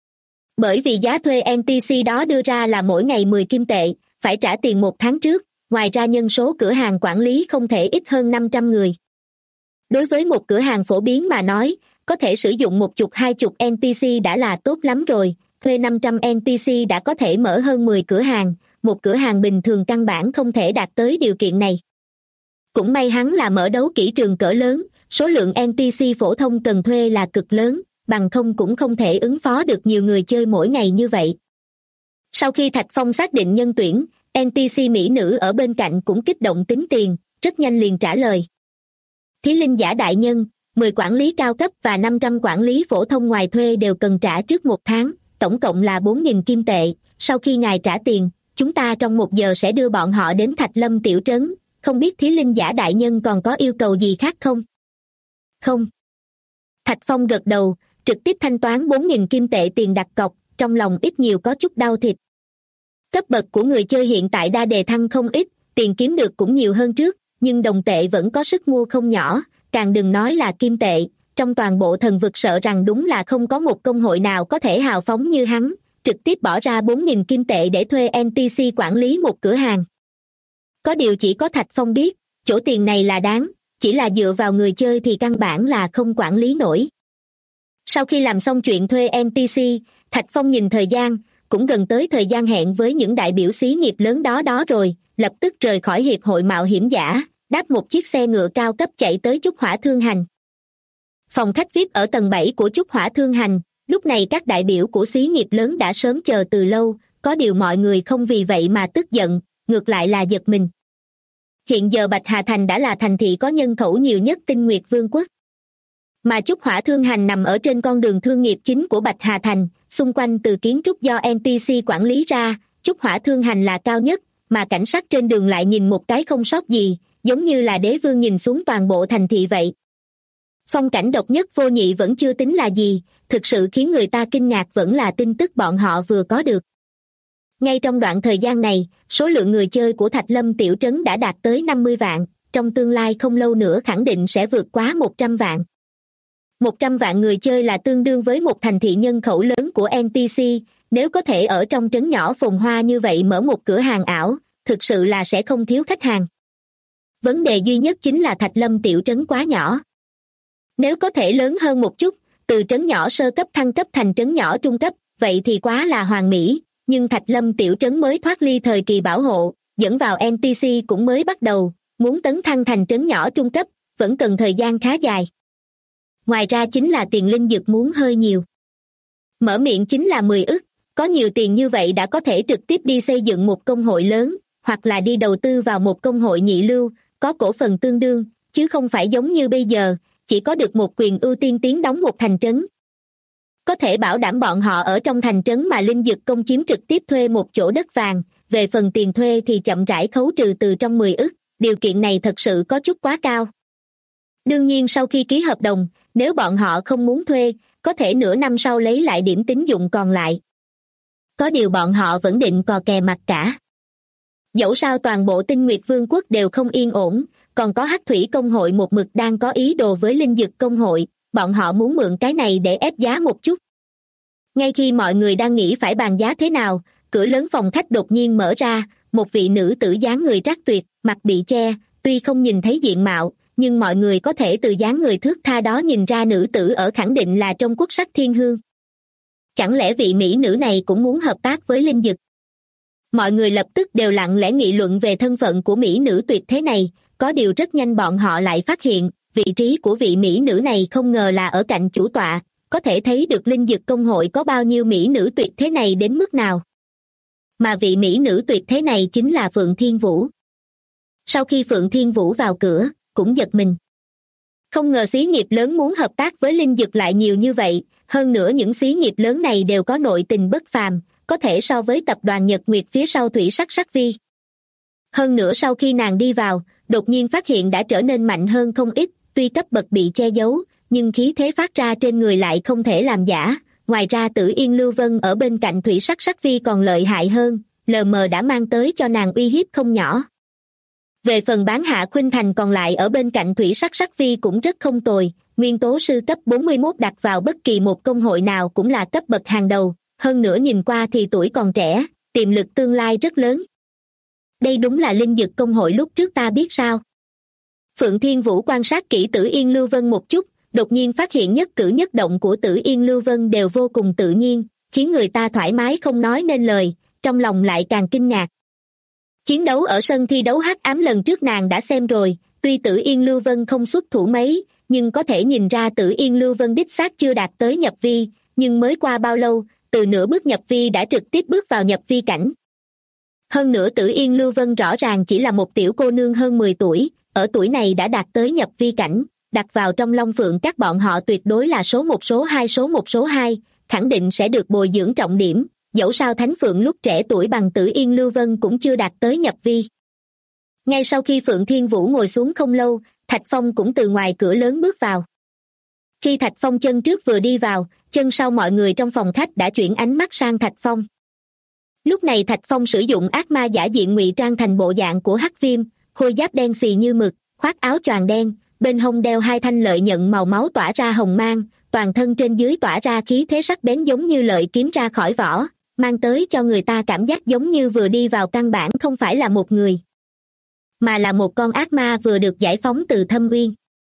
Bởi vì giá thuê NPC đó đưa ra là mỗi ngày 10 kim tệ, phải trả tiền một tháng trước, ngoài ra nhân số cửa hàng quản lý không thể ít hơn 500 người. Đối với một cửa hàng phổ biến mà nói, có thể sử dụng 10-20 NPC đã là tốt lắm rồi, thuê 500 NPC đã có thể mở hơn 10 cửa hàng, một cửa hàng bình thường căn bản không thể đạt tới điều kiện này. Cũng may hắn là mở đấu kỹ trường cỡ lớn, số lượng NPC phổ thông cần thuê là cực lớn, bằng không cũng không thể ứng phó được nhiều người chơi mỗi ngày như vậy. Sau khi Thạch Phong xác định nhân tuyển, NPC mỹ nữ ở bên cạnh cũng kích động tính tiền, rất nhanh liền trả lời. Thí linh giả đại nhân, 10 quản lý cao cấp và 500 quản lý phổ thông ngoài thuê đều cần trả trước một tháng, tổng cộng là 4.000 kim tệ, sau khi ngài trả tiền, chúng ta trong 1 giờ sẽ đưa bọn họ đến Thạch Lâm tiểu trấn, không biết thí linh giả đại nhân còn có yêu cầu gì khác không? Không. Thạch Phong gật đầu, trực tiếp thanh toán 4.000 kim tệ tiền đặt cọc, trong lòng ít nhiều có chút đau thịt. Cấp bậc của người chơi hiện tại đa đề thăng không ít, tiền kiếm được cũng nhiều hơn trước, nhưng đồng tệ vẫn có sức mua không nhỏ, càng đừng nói là kim tệ, trong toàn bộ thần vực sợ rằng đúng là không có một công hội nào có thể hào phóng như hắn, trực tiếp bỏ ra 4.000 kim tệ để thuê NPC quản lý một cửa hàng. Có điều chỉ có Thạch Phong biết, chỗ tiền này là đáng, chỉ là dựa vào người chơi thì căn bản là không quản lý nổi. Sau khi làm xong chuyện thuê NPC, Thạch Phong nhìn thời gian, cũng gần tới thời gian hẹn với những đại biểu xí nghiệp lớn đó rồi, lập tức rời khỏi Hiệp hội Mạo hiểm giả, đáp một chiếc xe ngựa cao cấp chạy tới Trúc Hỏa Thương Hành. Phòng khách VIP ở tầng 7 của Trúc Hỏa Thương Hành, lúc này các đại biểu của xí nghiệp lớn đã sớm chờ từ lâu, có điều mọi người không vì vậy mà tức giận, ngược lại là giật mình. Hiện giờ Bạch Hà Thành đã là thành thị có nhân khẩu nhiều nhất Tinh Nguyệt Vương quốc. Mà Trúc Hỏa Thương Hành nằm ở trên con đường thương nghiệp chính của Bạch Hà Thành, xung quanh từ kiến trúc do NPC quản lý ra, Trúc Hỏa Thương Hành là cao nhất, mà cảnh sát trên đường lại nhìn một cái không sót gì, giống như là đế vương nhìn xuống toàn bộ thành thị vậy. Phong cảnh độc nhất vô nhị vẫn chưa tính là gì, thực sự khiến người ta kinh ngạc vẫn là tin tức bọn họ vừa có được. Ngay trong đoạn thời gian này, số lượng người chơi của Thạch Lâm tiểu trấn đã đạt tới 50 vạn, trong tương lai không lâu nữa khẳng định sẽ vượt quá 100 vạn. 100 vạn người chơi là tương đương với một thành thị nhân khẩu lớn của NPC, nếu có thể ở trong trấn nhỏ phồn hoa như vậy mở một cửa hàng ảo, thực sự là sẽ không thiếu khách hàng. Vấn đề duy nhất chính là Thạch Lâm tiểu trấn quá nhỏ. Nếu có thể lớn hơn một chút, từ trấn nhỏ sơ cấp thăng cấp thành trấn nhỏ trung cấp, vậy thì quá là hoàn mỹ, nhưng Thạch Lâm tiểu trấn mới thoát ly thời kỳ bảo hộ, dẫn vào NPC cũng mới bắt đầu, muốn tấn thăng thành trấn nhỏ trung cấp, vẫn cần thời gian khá dài. Ngoài ra chính là tiền linh dược muốn hơi nhiều. Mở miệng chính là 10 ức, có nhiều tiền như vậy đã có thể trực tiếp đi xây dựng một công hội lớn, hoặc là đi đầu tư vào một công hội nhị lưu, có cổ phần tương đương, chứ không phải giống như bây giờ, chỉ có được một quyền ưu tiên tiến đóng một thành trấn. Có thể bảo đảm bọn họ ở trong thành trấn mà linh dược công chiếm trực tiếp thuê một chỗ đất vàng, về phần tiền thuê thì chậm rãi khấu trừ từ trong 10 ức, điều kiện này thật sự có chút quá cao. Đương nhiên sau khi ký hợp đồng, nếu bọn họ không muốn thuê, có thể nửa năm sau lấy lại điểm tín dụng còn lại. Có điều bọn họ vẫn định cò kè mặt cả. Dẫu sao toàn bộ Tinh Nguyệt Vương quốc đều không yên ổn, còn có Hắc Thủy Công hội một mực đang có ý đồ với Linh Dực Công hội, bọn họ muốn mượn cái này để ép giá một chút. Ngay khi mọi người đang nghĩ phải bàn giá thế nào, cửa lớn phòng khách đột nhiên mở ra, một vị nữ tử dáng người trác tuyệt, mặt bị che, tuy không nhìn thấy diện mạo, nhưng mọi người có thể từ dáng người thướt tha đó nhìn ra nữ tử ở khẳng định là trong quốc sắc thiên hương. Chẳng lẽ vị mỹ nữ này cũng muốn hợp tác với Linh Dực? Mọi người lập tức đều lặng lẽ nghị luận về thân phận của mỹ nữ tuyệt thế này, có điều rất nhanh bọn họ lại phát hiện, vị trí của vị mỹ nữ này không ngờ là ở cạnh chủ tọa, có thể thấy được Linh Dực Công hội có bao nhiêu mỹ nữ tuyệt thế này đến mức nào. Mà vị mỹ nữ tuyệt thế này chính là Phượng Thiên Vũ. Sau khi Phượng Thiên Vũ vào cửa, cũng giật mình. Không ngờ xí nghiệp lớn muốn hợp tác với Linh Dực lại nhiều như vậy, hơn nữa những xí nghiệp lớn này đều có nội tình bất phàm, có thể so với tập đoàn Nhật Nguyệt phía sau Thủy Sắc Sắc Vi. Hơn nữa sau khi nàng đi vào, đột nhiên phát hiện đã trở nên mạnh hơn không ít, tuy cấp bậc bị che giấu, nhưng khí thế phát ra trên người lại không thể làm giả. Ngoài ra Tử Yên Lưu Vân ở bên cạnh Thủy Sắc Sắc Vi còn lợi hại hơn, lờ mờ đã mang tới cho nàng uy hiếp không nhỏ. Về phần Bán Hạ Khuynh Thành còn lại ở bên cạnh Thủy Sắc Sắc Vi cũng rất không tồi, nguyên tố sư cấp 41 đặt vào bất kỳ một công hội nào cũng là cấp bậc hàng đầu, hơn nữa nhìn qua thì tuổi còn trẻ, tiềm lực tương lai rất lớn. Đây đúng là Linh Dực Công hội lúc trước ta biết sao? Phượng Thiên Vũ quan sát kỹ Tử Yên Lưu Vân một chút, đột nhiên phát hiện nhất cử nhất động của Tử Yên Lưu Vân đều vô cùng tự nhiên, khiến người ta thoải mái không nói nên lời, trong lòng lại càng kinh ngạc. Chiến đấu ở sân thi đấu hắc ám lần trước nàng đã xem rồi, tuy Tử Yên Lưu Vân không xuất thủ mấy, nhưng có thể nhìn ra Tử Yên Lưu Vân đích xác chưa đạt tới nhập vi, nhưng mới qua bao lâu, từ nửa bước nhập vi đã trực tiếp bước vào nhập vi cảnh. Hơn nữa Tử Yên Lưu Vân rõ ràng chỉ là một tiểu cô nương hơn 10 tuổi, ở tuổi này đã đạt tới nhập vi cảnh, đặt vào trong Long Phượng các bọn họ tuyệt đối là số 1 số 2 số 1 số 2, khẳng định sẽ được bồi dưỡng trọng điểm, dẫu sao Thánh Phượng lúc trẻ tuổi bằng Tử Yên Lưu Vân cũng chưa đạt tới nhập vi. Ngay sau khi Phượng Thiên Vũ ngồi xuống không lâu, Thạch Phong cũng từ ngoài cửa lớn bước vào. Khi Thạch Phong chân trước vừa đi vào, chân sau mọi người trong phòng khách đã chuyển ánh mắt sang Thạch Phong. Lúc này Thạch Phong sử dụng ác ma giả diện ngụy trang thành bộ dạng của Hắc Viêm, khôi giáp đen xì như mực, khoác áo choàng đen, bên hông đeo 2 thanh lợi nhận màu máu tỏa ra hồng mang, toàn thân trên dưới tỏa ra khí thế sắc bén giống như lợi kiếm ra khỏi vỏ, mang tới cho người ta cảm giác giống như vừa đi vào căn bản không phải là một người, mà là một con ác ma vừa được giải phóng từ thâm uyên.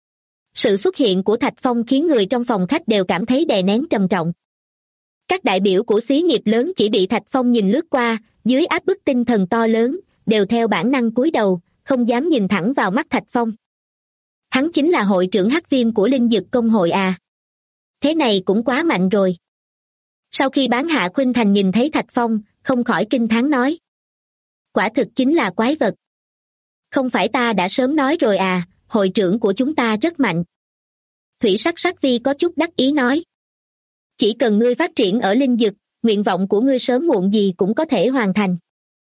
Sự xuất hiện của Thạch Phong khiến người trong phòng khách đều cảm thấy đè nén trầm trọng. Các đại biểu của xí nghiệp lớn chỉ bị Thạch Phong nhìn lướt qua, dưới áp bức tinh thần to lớn, đều theo bản năng cúi đầu, không dám nhìn thẳng vào mắt Thạch Phong. Hắn chính là hội trưởng Hắc Viêm của Linh Dực Công hội à? Thế này cũng quá mạnh rồi. Sau khi Bán Hạ Khuynh Thành nhìn thấy Thạch Phong, không khỏi kinh thán nói. Quả thực chính là quái vật. Không phải ta đã sớm nói rồi à, hội trưởng của chúng ta rất mạnh. Thủy Sắc Sắc Vi có chút đắc ý nói. Chỉ cần ngươi phát triển ở Linh Dực, nguyện vọng của ngươi sớm muộn gì cũng có thể hoàn thành.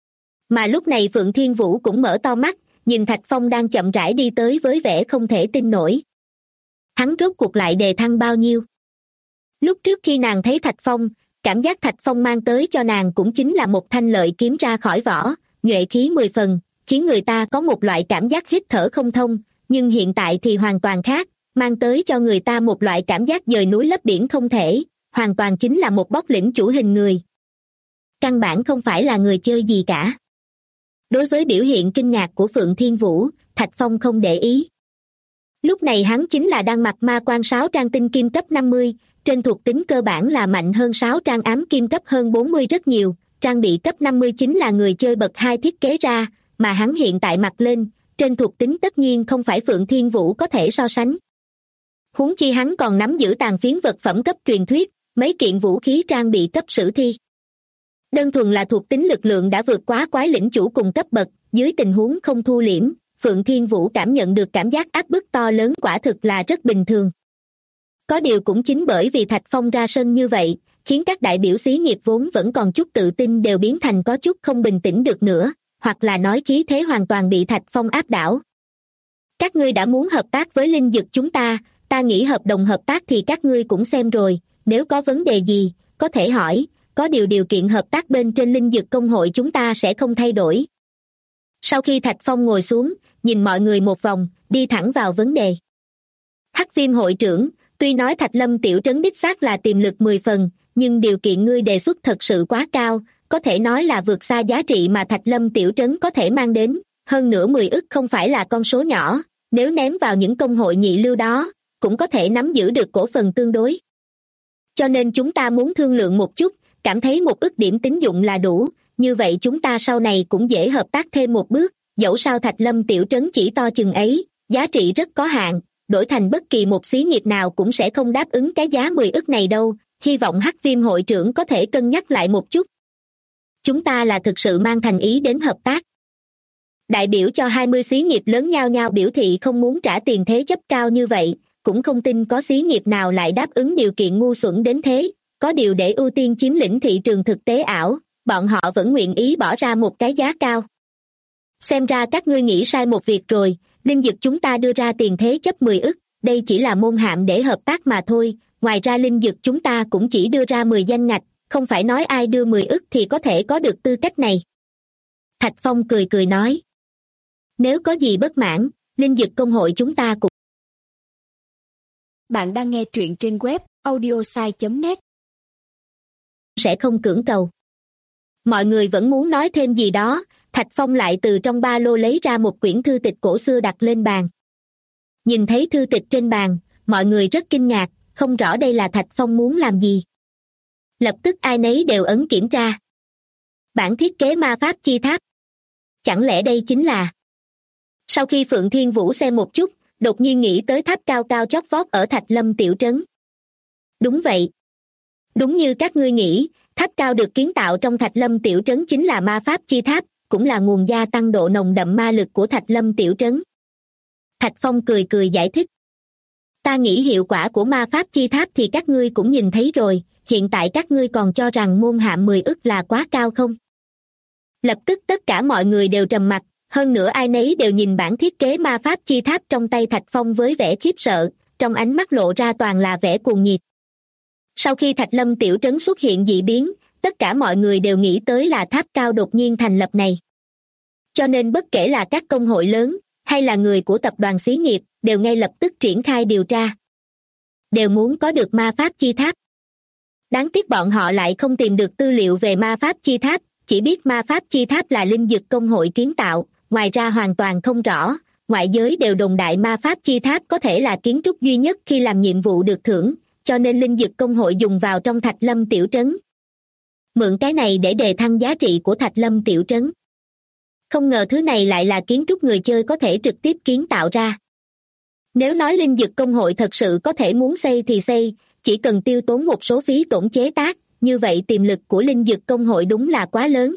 Mà lúc này Phượng Thiên Vũ cũng mở to mắt, nhìn Thạch Phong đang chậm rãi đi tới với vẻ không thể tin nổi. Hắn rốt cuộc lại đề thăng bao nhiêu? Lúc trước khi nàng thấy Thạch Phong, cảm giác Thạch Phong mang tới cho nàng cũng chính là một thanh lợi kiếm ra khỏi vỏ, nhuệ khí 10 phần, khiến người ta có một loại cảm giác hít thở không thông, nhưng hiện tại thì hoàn toàn khác, mang tới cho người ta một loại cảm giác dời núi lấp biển không thể, hoàn toàn chính là một bóc lĩnh chủ hình người. Căn bản không phải là người chơi gì cả. Đối với biểu hiện kinh ngạc của Phượng Thiên Vũ, Thạch Phong không để ý. Lúc này hắn chính là đang mặc ma quan 6 trang tinh kim cấp 50, trên thuộc tính cơ bản là mạnh hơn 6 trang ám kim cấp hơn 40 rất nhiều, trang bị cấp 50 chính là người chơi bậc 2 thiết kế ra, mà hắn hiện tại mặc lên, trên thuộc tính tất nhiên không phải Phượng Thiên Vũ có thể so sánh. Huống chi hắn còn nắm giữ tàn phiến vật phẩm cấp truyền thuyết, mấy kiện vũ khí trang bị cấp sử thi. Đơn thuần là thuộc tính lực lượng đã vượt quá quái lĩnh chủ cùng cấp bậc, dưới tình huống không thu liễm, Phượng Thiên Vũ cảm nhận được cảm giác áp bức to lớn quả thực là rất bình thường. Có điều cũng chính bởi vì Thạch Phong ra sân như vậy, khiến các đại biểu xí nghiệp vốn vẫn còn chút tự tin đều biến thành có chút không bình tĩnh được nữa, hoặc là nói khí thế hoàn toàn bị Thạch Phong áp đảo. Các ngươi đã muốn hợp tác với linh dực chúng ta nghĩ hợp đồng hợp tác thì các ngươi cũng xem rồi, nếu có vấn đề gì, có thể hỏi, có điều kiện hợp tác bên trên linh dực công hội chúng ta sẽ không thay đổi. Sau khi Thạch Phong ngồi xuống, nhìn mọi người một vòng, đi thẳng vào vấn đề. Hắc Viêm hội trưởng, tuy nói Thạch Lâm tiểu trấn đích xác là tiềm lực 10 phần, nhưng điều kiện ngươi đề xuất thật sự quá cao, có thể nói là vượt xa giá trị mà Thạch Lâm tiểu trấn có thể mang đến, hơn nữa 10 ức không phải là con số nhỏ, nếu ném vào những công hội nhị lưu đó, cũng có thể nắm giữ được cổ phần tương đối. Cho nên chúng ta muốn thương lượng một chút, cảm thấy 1 ức điểm tín dụng là đủ, như vậy chúng ta sau này cũng dễ hợp tác thêm một bước, dẫu sao Thạch Lâm tiểu trấn chỉ to chừng ấy, giá trị rất có hạn, đổi thành bất kỳ một xí nghiệp nào cũng sẽ không đáp ứng cái giá 10 ức này đâu, hy vọng Hắc Viêm hội trưởng có thể cân nhắc lại một chút. Chúng ta là thực sự mang thành ý đến hợp tác. Đại biểu cho 20 xí nghiệp lớn nhao nhao biểu thị không muốn trả tiền thế chấp cao như vậy, cũng không tin có xí nghiệp nào lại đáp ứng điều kiện ngu xuẩn đến thế, có điều để ưu tiên chiếm lĩnh thị trường thực tế ảo, bọn họ vẫn nguyện ý bỏ ra một cái giá cao. Xem ra các ngươi nghĩ sai một việc rồi, linh dực chúng ta đưa ra tiền thế chấp 10 ức, đây chỉ là môn hạm để hợp tác mà thôi, ngoài ra linh dực chúng ta cũng chỉ đưa ra 10 danh ngạch, không phải nói ai đưa 10 ức thì có thể có được tư cách này. Thạch Phong cười nói. Nếu có gì bất mãn, linh dực công hội chúng ta cũng... Bạn đang nghe truyện trên web audiosai.net. Sẽ không cưỡng cầu. Mọi người vẫn muốn nói thêm gì đó, Thạch Phong lại từ trong ba lô lấy ra một quyển thư tịch cổ xưa đặt lên bàn. Nhìn thấy thư tịch trên bàn, mọi người rất kinh ngạc, không rõ đây là Thạch Phong muốn làm gì. Lập tức ai nấy đều ấn kiểm tra. Bản thiết kế ma pháp chi tháp. Chẳng lẽ đây chính là... Sau khi Phượng Thiên Vũ xem một chút, đột nhiên nghĩ tới tháp cao cao chót vót ở Thạch Lâm tiểu trấn. Đúng vậy. Đúng như các ngươi nghĩ, tháp cao được kiến tạo trong Thạch Lâm tiểu trấn chính là ma pháp chi tháp, cũng là nguồn gia tăng độ nồng đậm ma lực của Thạch Lâm tiểu trấn. Thạch Phong cười giải thích. Ta nghĩ hiệu quả của ma pháp chi tháp thì các ngươi cũng nhìn thấy rồi, hiện tại các ngươi còn cho rằng môn hạm 10 ức là quá cao không? Lập tức tất cả mọi người đều trầm mặc, hơn nữa ai nấy đều nhìn bản thiết kế ma pháp chi tháp trong tay Thạch Phong với vẻ khiếp sợ, trong ánh mắt lộ ra toàn là vẻ cuồng nhiệt. Sau khi Thạch Lâm tiểu trấn xuất hiện dị biến, tất cả mọi người đều nghĩ tới là tháp cao đột nhiên thành lập này. Cho nên bất kể là các công hội lớn, hay là người của tập đoàn xí nghiệp, đều ngay lập tức triển khai điều tra. Đều muốn có được ma pháp chi tháp. Đáng tiếc bọn họ lại không tìm được tư liệu về ma pháp chi tháp, chỉ biết ma pháp chi tháp là linh dực công hội kiến tạo, ngoài ra hoàn toàn không rõ, ngoại giới đều đồn đại ma pháp chi tháp có thể là kiến trúc duy nhất khi làm nhiệm vụ được thưởng, cho nên linh dực công hội dùng vào trong Thạch Lâm tiểu trấn. Mượn cái này để đề thăng giá trị của Thạch Lâm tiểu trấn. Không ngờ thứ này lại là kiến trúc người chơi có thể trực tiếp kiến tạo ra. Nếu nói linh dực công hội thật sự có thể muốn xây thì xây, chỉ cần tiêu tốn một số phí tổn chế tác, như vậy tiềm lực của linh dực công hội đúng là quá lớn.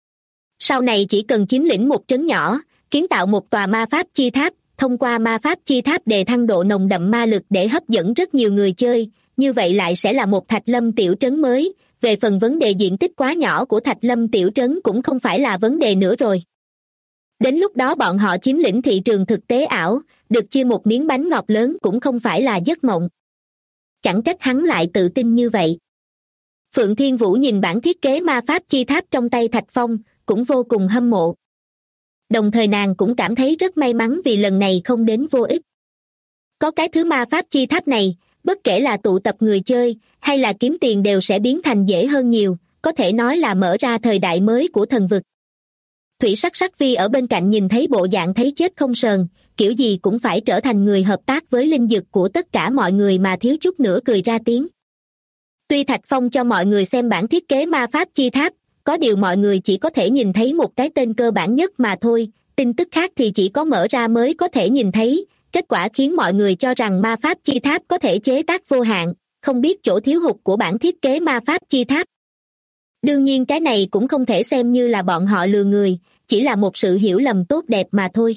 Sau này chỉ cần chiếm lĩnh một trấn nhỏ, kiến tạo một tòa ma pháp chi tháp, thông qua ma pháp chi tháp đề thăng độ nồng đậm ma lực để hấp dẫn rất nhiều người chơi, như vậy lại sẽ là một Thạch Lâm tiểu trấn mới, về phần vấn đề diện tích quá nhỏ của Thạch Lâm tiểu trấn cũng không phải là vấn đề nữa rồi. Đến lúc đó bọn họ chiếm lĩnh thị trường thực tế ảo, được chia một miếng bánh ngọt lớn cũng không phải là giấc mộng. Chẳng trách hắn lại tự tin như vậy. Phượng Thiên Vũ nhìn bản thiết kế ma pháp chi tháp trong tay Thạch Phong, cũng vô cùng hâm mộ. Đồng thời nàng cũng cảm thấy rất may mắn vì lần này không đến vô ích. Có cái thứ ma pháp chi tháp này, bất kể là tụ tập người chơi, hay là kiếm tiền đều sẽ biến thành dễ hơn nhiều, có thể nói là mở ra thời đại mới của thần vực. Thủy Sắc Sắc Vi ở bên cạnh nhìn thấy bộ dạng thấy chết không sờn, kiểu gì cũng phải trở thành người hợp tác với linh dực của tất cả mọi người mà thiếu chút nữa cười ra tiếng. Tuy Thạch Phong cho mọi người xem bản thiết kế ma pháp chi tháp, có điều mọi người chỉ có thể nhìn thấy một cái tên cơ bản nhất mà thôi, tin tức khác thì chỉ có mở ra mới có thể nhìn thấy, kết quả khiến mọi người cho rằng ma pháp chi tháp có thể chế tác vô hạn, không biết chỗ thiếu hụt của bản thiết kế ma pháp chi tháp. Đương nhiên cái này cũng không thể xem như là bọn họ lừa người, chỉ là một sự hiểu lầm tốt đẹp mà thôi.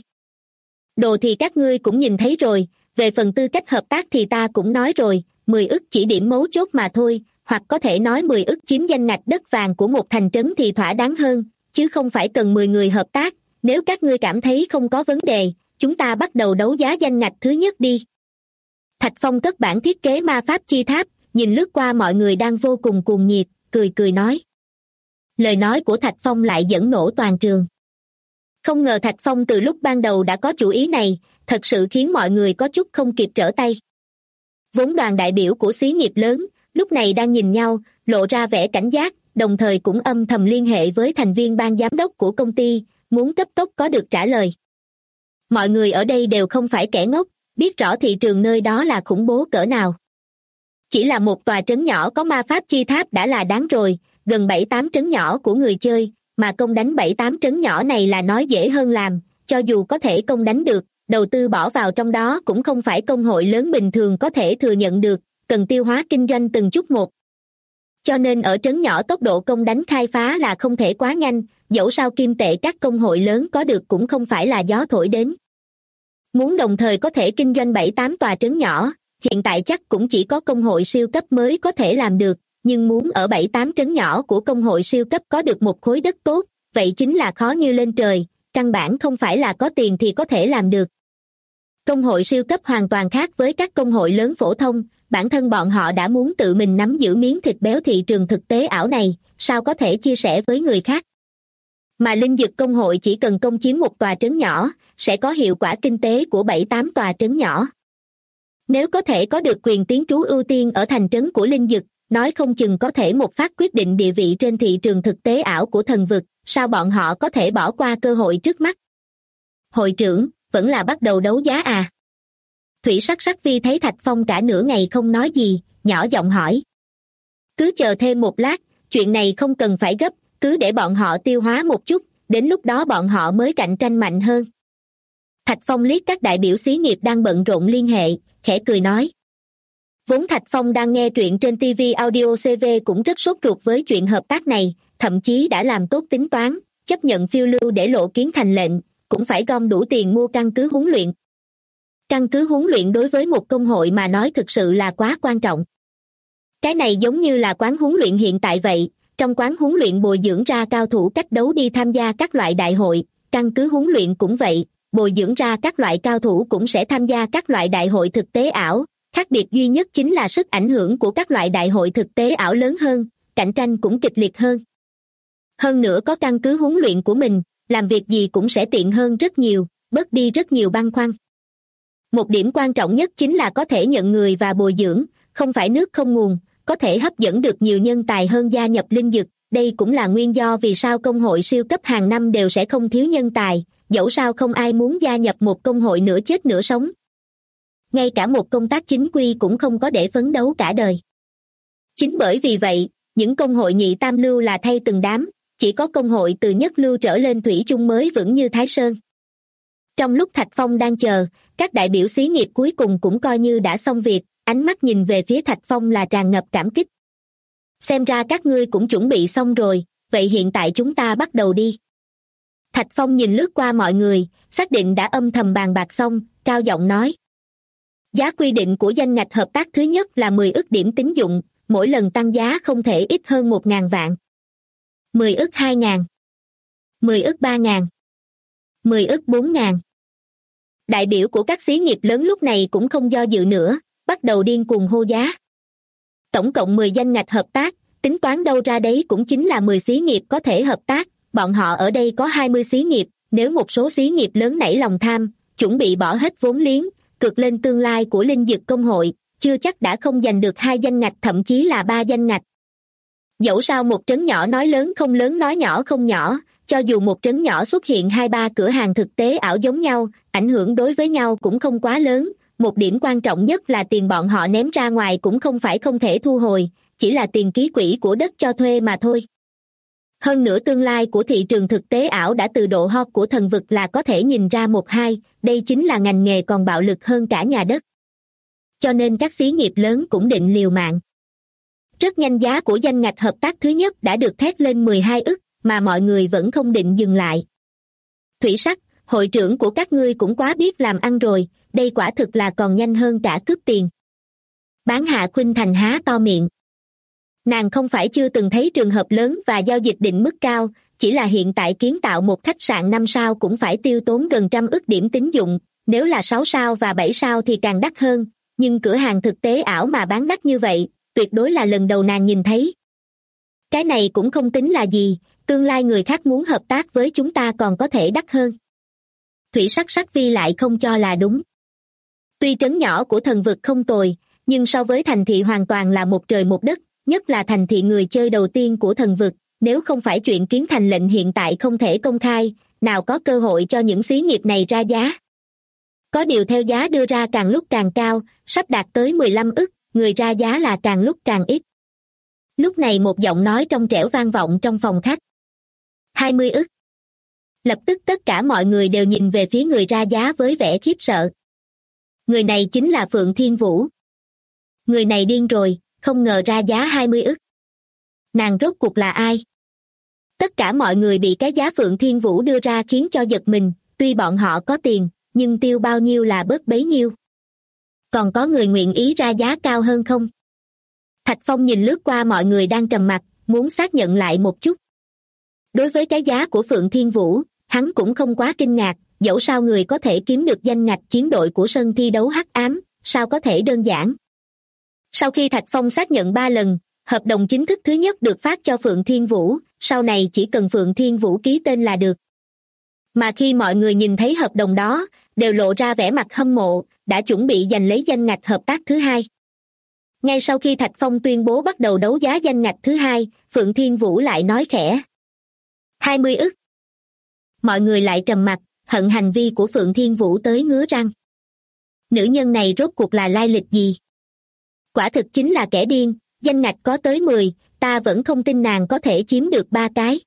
Đồ thì các ngươi cũng nhìn thấy rồi, về phần tư cách hợp tác thì ta cũng nói rồi, 10 ức chỉ điểm mấu chốt mà thôi, hoặc có thể nói 10 ức chiếm danh ngạch đất vàng của một thành trấn thì thỏa đáng hơn, chứ không phải cần 10 người hợp tác. Nếu các ngươi cảm thấy không có vấn đề, chúng ta bắt đầu đấu giá danh ngạch thứ nhất đi. Thạch Phong cất bản thiết kế ma pháp chi tháp, nhìn lướt qua mọi người đang vô cùng cuồng nhiệt, cười nói. Lời nói của Thạch Phong lại dẫn nổ toàn trường. Không ngờ Thạch Phong từ lúc ban đầu đã có chủ ý này, thật sự khiến mọi người có chút không kịp trở tay. Vốn đoàn đại biểu của xí nghiệp lớn, lúc này đang nhìn nhau, lộ ra vẻ cảnh giác, đồng thời cũng âm thầm liên hệ với thành viên ban giám đốc của công ty, muốn cấp tốc có được trả lời. Mọi người ở đây đều không phải kẻ ngốc, biết rõ thị trường nơi đó là khủng bố cỡ nào. Chỉ là một tòa trấn nhỏ có ma pháp chi tháp đã là đáng rồi, gần 7-8 trấn nhỏ của người chơi, mà công đánh 7-8 trấn nhỏ này là nói dễ hơn làm, cho dù có thể công đánh được, đầu tư bỏ vào trong đó cũng không phải công hội lớn bình thường có thể thừa nhận được, cần tiêu hóa kinh doanh từng chút một. Cho nên ở trấn nhỏ tốc độ công đánh khai phá là không thể quá nhanh, dẫu sao kim tệ các công hội lớn có được cũng không phải là gió thổi đến. Muốn đồng thời có thể kinh doanh 7-8 tòa trấn nhỏ, hiện tại chắc cũng chỉ có công hội siêu cấp mới có thể làm được, nhưng muốn ở 7-8 trấn nhỏ của công hội siêu cấp có được một khối đất tốt, vậy chính là khó như lên trời, căn bản không phải là có tiền thì có thể làm được. Công hội siêu cấp hoàn toàn khác với các công hội lớn phổ thông, bản thân bọn họ đã muốn tự mình nắm giữ miếng thịt béo thị trường thực tế ảo này, sao có thể chia sẻ với người khác. Mà linh dực công hội chỉ cần công chiếm một tòa trấn nhỏ, sẽ có hiệu quả kinh tế của 7-8 tòa trấn nhỏ. Nếu có thể có được quyền tiến trú ưu tiên ở thành trấn của linh dực, nói không chừng có thể một phát quyết định địa vị trên thị trường thực tế ảo của thần vực, sao bọn họ có thể bỏ qua cơ hội trước mắt. Hội trưởng, vẫn là bắt đầu đấu giá à? Thủy Sắc Sắc Vi thấy Thạch Phong cả nửa ngày không nói gì, nhỏ giọng hỏi. Cứ chờ thêm một lát, chuyện này không cần phải gấp, cứ để bọn họ tiêu hóa một chút, đến lúc đó bọn họ mới cạnh tranh mạnh hơn. Thạch Phong liếc các đại biểu xí nghiệp đang bận rộn liên hệ, khẽ cười nói. Vốn Thạch Phong đang nghe truyện trên TV Audio CV cũng rất sốt ruột với chuyện hợp tác này, thậm chí đã làm tốt tính toán, chấp nhận phiêu lưu để Lộ Kiến thành lệnh, cũng phải gom đủ tiền mua căn cứ huấn luyện. Căn cứ huấn luyện đối với một công hội mà nói thực sự là quá quan trọng. Cái này giống như là quán huấn luyện hiện tại vậy, trong quán huấn luyện bồi dưỡng ra cao thủ cách đấu đi tham gia các loại đại hội, căn cứ huấn luyện cũng vậy, bồi dưỡng ra các loại cao thủ cũng sẽ tham gia các loại đại hội thực tế ảo, khác biệt duy nhất chính là sức ảnh hưởng của các loại đại hội thực tế ảo lớn hơn, cạnh tranh cũng kịch liệt hơn. Hơn nữa có căn cứ huấn luyện của mình, làm việc gì cũng sẽ tiện hơn rất nhiều, bớt đi rất nhiều băn khoăn. Một điểm quan trọng nhất chính là có thể nhận người và bồi dưỡng, không phải nước không nguồn, có thể hấp dẫn được nhiều nhân tài hơn gia nhập linh dực, đây cũng là nguyên do vì sao công hội siêu cấp hàng năm đều sẽ không thiếu nhân tài, dẫu sao không ai muốn gia nhập một công hội nửa chết nửa sống. Ngay cả một công tác chính quy cũng không có để phấn đấu cả đời. Chính bởi vì vậy, những công hội nhị tam lưu là thay từng đám, chỉ có công hội từ nhất lưu trở lên thủy chung mới vững như Thái Sơn. Trong lúc Thạch Phong đang chờ, các đại biểu xí nghiệp cuối cùng cũng coi như đã xong việc, ánh mắt nhìn về phía Thạch Phong là tràn ngập cảm kích. Xem ra các ngươi cũng chuẩn bị xong rồi, vậy hiện tại chúng ta bắt đầu đi. Thạch Phong nhìn lướt qua mọi người, xác định đã âm thầm bàn bạc xong, cao giọng nói. Giá quy định của danh ngạch hợp tác thứ nhất là 10 ức điểm tín dụng, mỗi lần tăng giá không thể ít hơn 1.000 vạn. 10 ức 2.000. 10 ức 3.000. 10 ức 4.000. Đại biểu của các xí nghiệp lớn lúc này cũng không do dự nữa, bắt đầu điên cuồng hô giá. Tổng cộng 10 danh ngạch hợp tác, tính toán đâu ra đấy cũng chính là 10 xí nghiệp có thể hợp tác, bọn họ ở đây có 20 xí nghiệp, nếu một số xí nghiệp lớn nảy lòng tham, chuẩn bị bỏ hết vốn liếng, cược lên tương lai của linh dực công hội, chưa chắc đã không giành được 2 danh ngạch thậm chí là 3 danh ngạch. Dẫu sao một trấn nhỏ nói lớn không lớn nói nhỏ không nhỏ, cho dù một trấn nhỏ xuất hiện 2-3 cửa hàng thực tế ảo giống nhau, ảnh hưởng đối với nhau cũng không quá lớn, một điểm quan trọng nhất là tiền bọn họ ném ra ngoài cũng không phải không thể thu hồi, chỉ là tiền ký quỹ của đất cho thuê mà thôi. Hơn nữa tương lai của thị trường thực tế ảo đã từ độ hot của thần vực là có thể nhìn ra 1-2, đây chính là ngành nghề còn bạo lực hơn cả nhà đất. Cho nên các xí nghiệp lớn cũng định liều mạng. Rất nhanh giá của danh ngạch hợp tác thứ nhất đã được thét lên 12 ức, mà mọi người vẫn không định dừng lại. Thủy Sắc, hội trưởng của các ngươi cũng quá biết làm ăn rồi, đây quả thực là còn nhanh hơn cả cướp tiền. Bán Hạ Khuynh Thành há to miệng. Nàng không phải chưa từng thấy trường hợp lớn và giao dịch định mức cao, chỉ là hiện tại kiến tạo một khách sạn 5 sao cũng phải tiêu tốn gần 100 ức điểm tín dụng, nếu là 6 sao và 7 sao thì càng đắt hơn, nhưng cửa hàng thực tế ảo mà bán đắt như vậy, tuyệt đối là lần đầu nàng nhìn thấy. Cái này cũng không tính là gì, tương lai người khác muốn hợp tác với chúng ta còn có thể đắt hơn. Thủy Sắc Sắc Vi lại không cho là đúng. Tuy trấn nhỏ của thần vực không tồi, nhưng so với thành thị hoàn toàn là một trời một đất, nhất là thành thị người chơi đầu tiên của thần vực, nếu không phải chuyện kiến thành lệnh hiện tại không thể công khai, nào có cơ hội cho những xí nghiệp này ra giá. Có điều theo giá đưa ra càng lúc càng cao, sắp đạt tới 15 ức, người ra giá là càng lúc càng ít. Lúc này một giọng nói trong trẻo vang vọng trong phòng khách. 20 ức. Lập tức tất cả mọi người đều nhìn về phía người ra giá với vẻ khiếp sợ. Người này chính là Phượng Thiên Vũ. Người này điên rồi, không ngờ ra giá 20 ức. Nàng rốt cuộc là ai? Tất cả mọi người bị cái giá Phượng Thiên Vũ đưa ra khiến cho giật mình, tuy bọn họ có tiền, nhưng tiêu bao nhiêu là bớt bấy nhiêu. Còn có người nguyện ý ra giá cao hơn không? Thạch Phong nhìn lướt qua mọi người đang trầm mặc, muốn xác nhận lại một chút. Đối với cái giá của Phượng Thiên Vũ, hắn cũng không quá kinh ngạc, dẫu sao người có thể kiếm được danh ngạch chiến đội của sân thi đấu hắc ám, sao có thể đơn giản. Sau khi Thạch Phong xác nhận 3 lần, hợp đồng chính thức thứ nhất được phát cho Phượng Thiên Vũ, sau này chỉ cần Phượng Thiên Vũ ký tên là được. Mà khi mọi người nhìn thấy hợp đồng đó, đều lộ ra vẻ mặt hâm mộ, đã chuẩn bị giành lấy danh ngạch hợp tác thứ hai. Ngay sau khi Thạch Phong tuyên bố bắt đầu đấu giá danh ngạch thứ hai, Phượng Thiên Vũ lại nói khẽ. 20 ức. Mọi người lại trầm mặc, hận hành vi của Phượng Thiên Vũ tới ngứa răng. Nữ nhân này rốt cuộc là lai lịch gì? Quả thực chính là kẻ điên, danh ngạch có tới 10, ta vẫn không tin nàng có thể chiếm được 3 cái.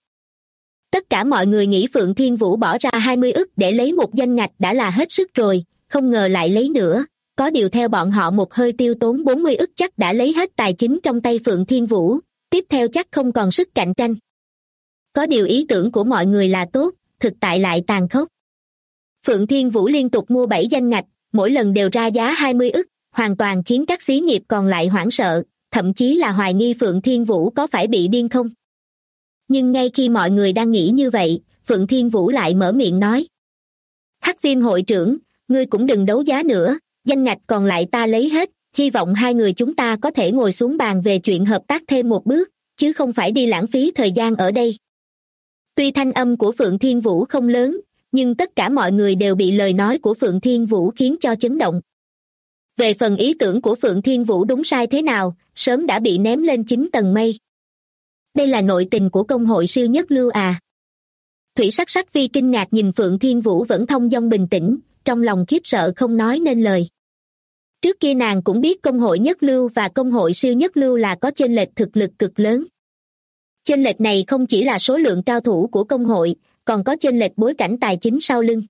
Tất cả mọi người nghĩ Phượng Thiên Vũ bỏ ra 20 ức để lấy một danh ngạch đã là hết sức rồi, không ngờ lại lấy nữa. Có điều theo bọn họ một hơi tiêu tốn 40 ức chắc đã lấy hết tài chính trong tay Phượng Thiên Vũ, tiếp theo chắc không còn sức cạnh tranh. Có điều ý tưởng của mọi người là tốt, thực tại lại tàn khốc. Phượng Thiên Vũ liên tục mua 7 danh ngạch, mỗi lần đều ra giá 20 ức, hoàn toàn khiến các xí nghiệp còn lại hoảng sợ, thậm chí là hoài nghi Phượng Thiên Vũ có phải bị điên không. Nhưng ngay khi mọi người đang nghĩ như vậy, Phượng Thiên Vũ lại mở miệng nói. Hắc Viêm hội trưởng, ngươi cũng đừng đấu giá nữa, danh ngạch còn lại ta lấy hết, hy vọng hai người chúng ta có thể ngồi xuống bàn về chuyện hợp tác thêm một bước, chứ không phải đi lãng phí thời gian ở đây. Tuy thanh âm của Phượng Thiên Vũ không lớn, nhưng tất cả mọi người đều bị lời nói của Phượng Thiên Vũ khiến cho chấn động. Về phần ý tưởng của Phượng Thiên Vũ đúng sai thế nào, sớm đã bị ném lên 9 tầng mây. Đây là nội tình của công hội siêu nhất lưu à? Thủy Sắc Sắc Vi kinh ngạc nhìn Phượng Thiên Vũ vẫn thông dong bình tĩnh, trong lòng khiếp sợ không nói nên lời. Trước kia nàng cũng biết công hội nhất lưu và công hội siêu nhất lưu là có chênh lệch thực lực cực lớn. Chênh lệch này không chỉ là số lượng cao thủ của công hội, còn có chênh lệch bối cảnh tài chính sau lưng.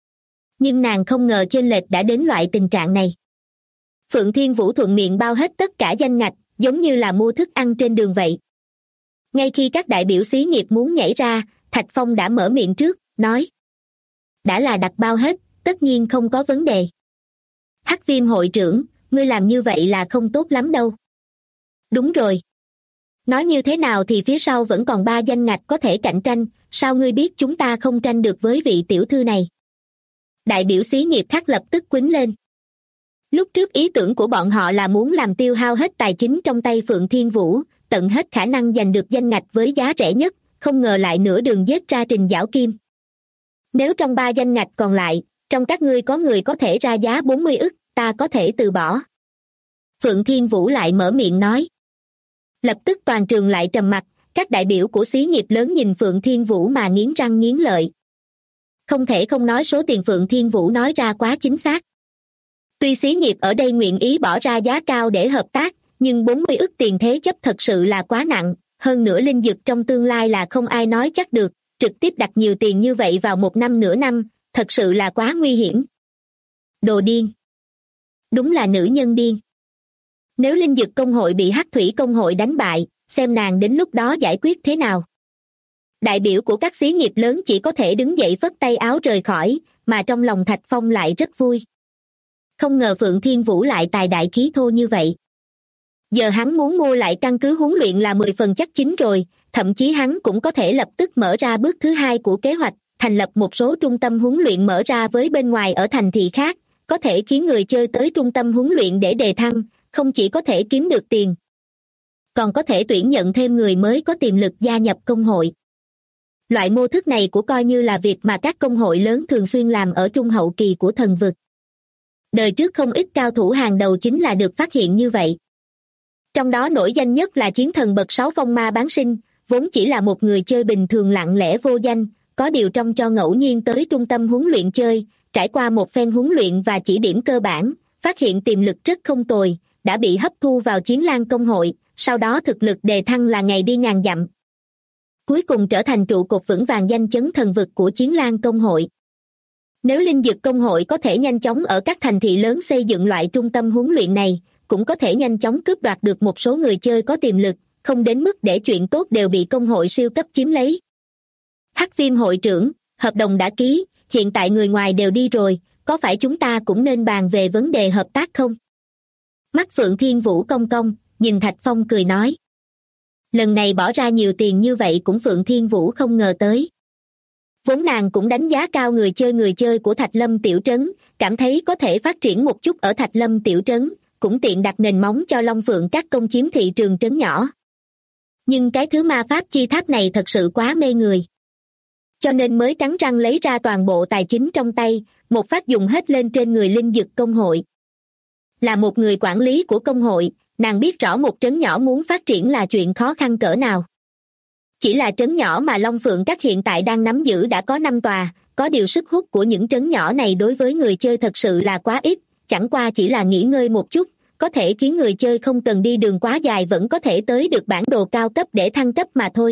Nhưng nàng không ngờ chênh lệch đã đến loại tình trạng này. Phượng Thiên Vũ thuận miệng bao hết tất cả danh ngạch, giống như là mua thức ăn trên đường vậy. Ngay khi các đại biểu xí nghiệp muốn nhảy ra, Thạch Phong đã mở miệng trước, nói. Đã là đặt bao hết, tất nhiên không có vấn đề. Hắc Viêm hội trưởng, ngươi làm như vậy là không tốt lắm đâu. Đúng rồi. Nói như thế nào thì phía sau vẫn còn 3 danh ngạch có thể cạnh tranh, sao ngươi biết chúng ta không tranh được với vị tiểu thư này? Đại biểu xí nghiệp khác lập tức quýnh lên. Lúc trước ý tưởng của bọn họ là muốn làm tiêu hao hết tài chính trong tay Phượng Thiên Vũ, tận hết khả năng giành được danh ngạch với giá rẻ nhất, không ngờ lại nửa đường giết ra Trình Giảo Kim. Nếu trong 3 danh ngạch còn lại, trong các ngươi có người có thể ra giá 40 ức, ta có thể từ bỏ. Phượng Thiên Vũ lại mở miệng nói. Lập tức toàn trường lại trầm mặc, các đại biểu của xí nghiệp lớn nhìn Phượng Thiên Vũ mà nghiến răng nghiến lợi. Không thể không nói số tiền Phượng Thiên Vũ nói ra quá chính xác. Tuy xí nghiệp ở đây nguyện ý bỏ ra giá cao để hợp tác, nhưng 40 ức tiền thế chấp thật sự là quá nặng, hơn nữa linh dược trong tương lai là không ai nói chắc được, trực tiếp đặt nhiều tiền như vậy vào 1 năm nửa năm, thật sự là quá nguy hiểm. Đồ điên. Đúng là nữ nhân điên. Nếu linh dược công hội bị Hắc Thủy công hội đánh bại, xem nàng đến lúc đó giải quyết thế nào. Đại biểu của các xí nghiệp lớn chỉ có thể đứng dậy phất tay áo rời khỏi, mà trong lòng Thạch Phong lại rất vui. Không ngờ Phượng Thiên Vũ lại tài đại khí thô như vậy. Giờ hắn muốn mua lại căn cứ huấn luyện là 10 phần chắc chín rồi, thậm chí hắn cũng có thể lập tức mở ra bước thứ hai của kế hoạch, thành lập một số trung tâm huấn luyện mở ra với bên ngoài ở thành thị khác, có thể khiến người chơi tới trung tâm huấn luyện để đề thăng, không chỉ có thể kiếm được tiền, còn có thể tuyển nhận thêm người mới có tiềm lực gia nhập công hội. Loại mô thức này của coi như là việc mà các công hội lớn thường xuyên làm ở trung hậu kỳ của thần vực. Đời trước không ít cao thủ hàng đầu chính là được phát hiện như vậy. Trong đó nổi danh nhất là chiến thần bậc 6 Phong Ma Bán Sinh, vốn chỉ là một người chơi bình thường lặng lẽ vô danh, có điều trong cho ngẫu nhiên tới trung tâm huấn luyện chơi, trải qua một phen huấn luyện và chỉ điểm cơ bản, phát hiện tiềm lực rất không tồi, đã bị hấp thu vào Chiến Lang công hội, sau đó thực lực đề thăng là ngày đi ngàn dặm. Cuối cùng trở thành trụ cột vững vàng danh chấn thần vực của Chiến Lang công hội. Nếu Linh Dực công hội có thể nhanh chóng ở các thành thị lớn xây dựng loại trung tâm huấn luyện này, cũng có thể nhanh chóng cướp đoạt được một số người chơi có tiềm lực, không đến mức để chuyện tốt đều bị công hội siêu cấp chiếm lấy. Hắc Viêm hội trưởng, hợp đồng đã ký, hiện tại người ngoài đều đi rồi, có phải chúng ta cũng nên bàn về vấn đề hợp tác không? Mắt Phượng Thiên Vũ cong cong, nhìn Thạch Phong cười nói. Lần này bỏ ra nhiều tiền như vậy cũng Phượng Thiên Vũ không ngờ tới. Vốn nàng cũng đánh giá cao người chơi của Thạch Lâm Tiểu Trấn, cảm thấy có thể phát triển một chút ở Thạch Lâm Tiểu Trấn, cũng tiện đặt nền móng cho Long Phượng các công chiếm thị trường trấn nhỏ. Nhưng cái thứ ma pháp chi tháp này thật sự quá mê người. Cho nên mới cắn răng lấy ra toàn bộ tài chính trong tay, một phát dùng hết lên trên người Linh Dực công hội. Là một người quản lý của công hội, nàng biết rõ một trấn nhỏ muốn phát triển là chuyện khó khăn cỡ nào. Chỉ là trấn nhỏ mà Long Phượng các hiện tại đang nắm giữ đã có 5 tòa, có điều sức hút của những trấn nhỏ này đối với người chơi thật sự là quá ít, chẳng qua chỉ là nghỉ ngơi một chút, có thể khiến người chơi không cần đi đường quá dài vẫn có thể tới được bản đồ cao cấp để thăng cấp mà thôi.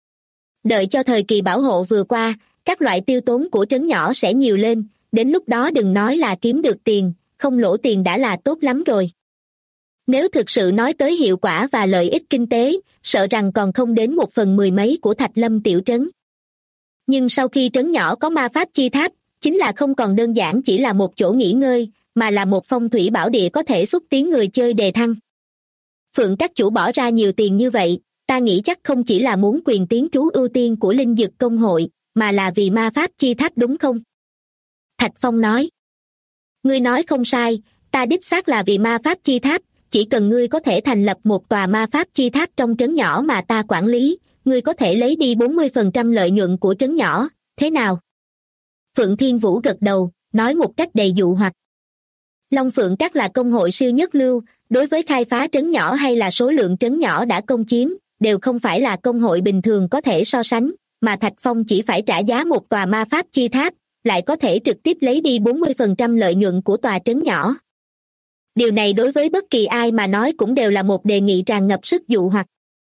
Đợi cho thời kỳ bảo hộ vừa qua, các loại tiêu tốn của trấn nhỏ sẽ nhiều lên, đến lúc đó đừng nói là kiếm được tiền, không lỗ tiền đã là tốt lắm rồi. Nếu thực sự nói tới hiệu quả và lợi ích kinh tế, sợ rằng còn không đến 1/10 mấy của Thạch Lâm Tiểu Trấn. Nhưng sau khi trấn nhỏ có ma pháp chi tháp, chính là không còn đơn giản chỉ là một chỗ nghỉ ngơi, mà là một phong thủy bảo địa có thể xúc tiến người chơi đề thăng. Phượng các chủ bỏ ra nhiều tiền như vậy, ta nghĩ chắc không chỉ là muốn quyền tiến trú ưu tiên của Linh Dực công hội, mà là vì ma pháp chi tháp đúng không? Thạch Phong nói. Ngươi nói không sai, ta đích xác là vì ma pháp chi tháp, chỉ cần ngươi có thể thành lập một tòa ma pháp chi tháp trong trấn nhỏ mà ta quản lý, ngươi có thể lấy đi 40% lợi nhuận của trấn nhỏ, thế nào? Phượng Thiên Vũ gật đầu, nói một cách đầy dụ hoặc. Long Phượng các là công hội siêu nhất lưu, đối với khai phá trấn nhỏ hay là số lượng trấn nhỏ đã công chiếm, đều không phải là công hội bình thường có thể so sánh, mà Thạch Phong chỉ phải trả giá một tòa ma pháp chi tháp, lại có thể trực tiếp lấy đi 40% lợi nhuận của tòa trấn nhỏ. Điều này đối với bất kỳ ai mà nói cũng đều là một đề nghị tràn ngập sức dụ hoặc.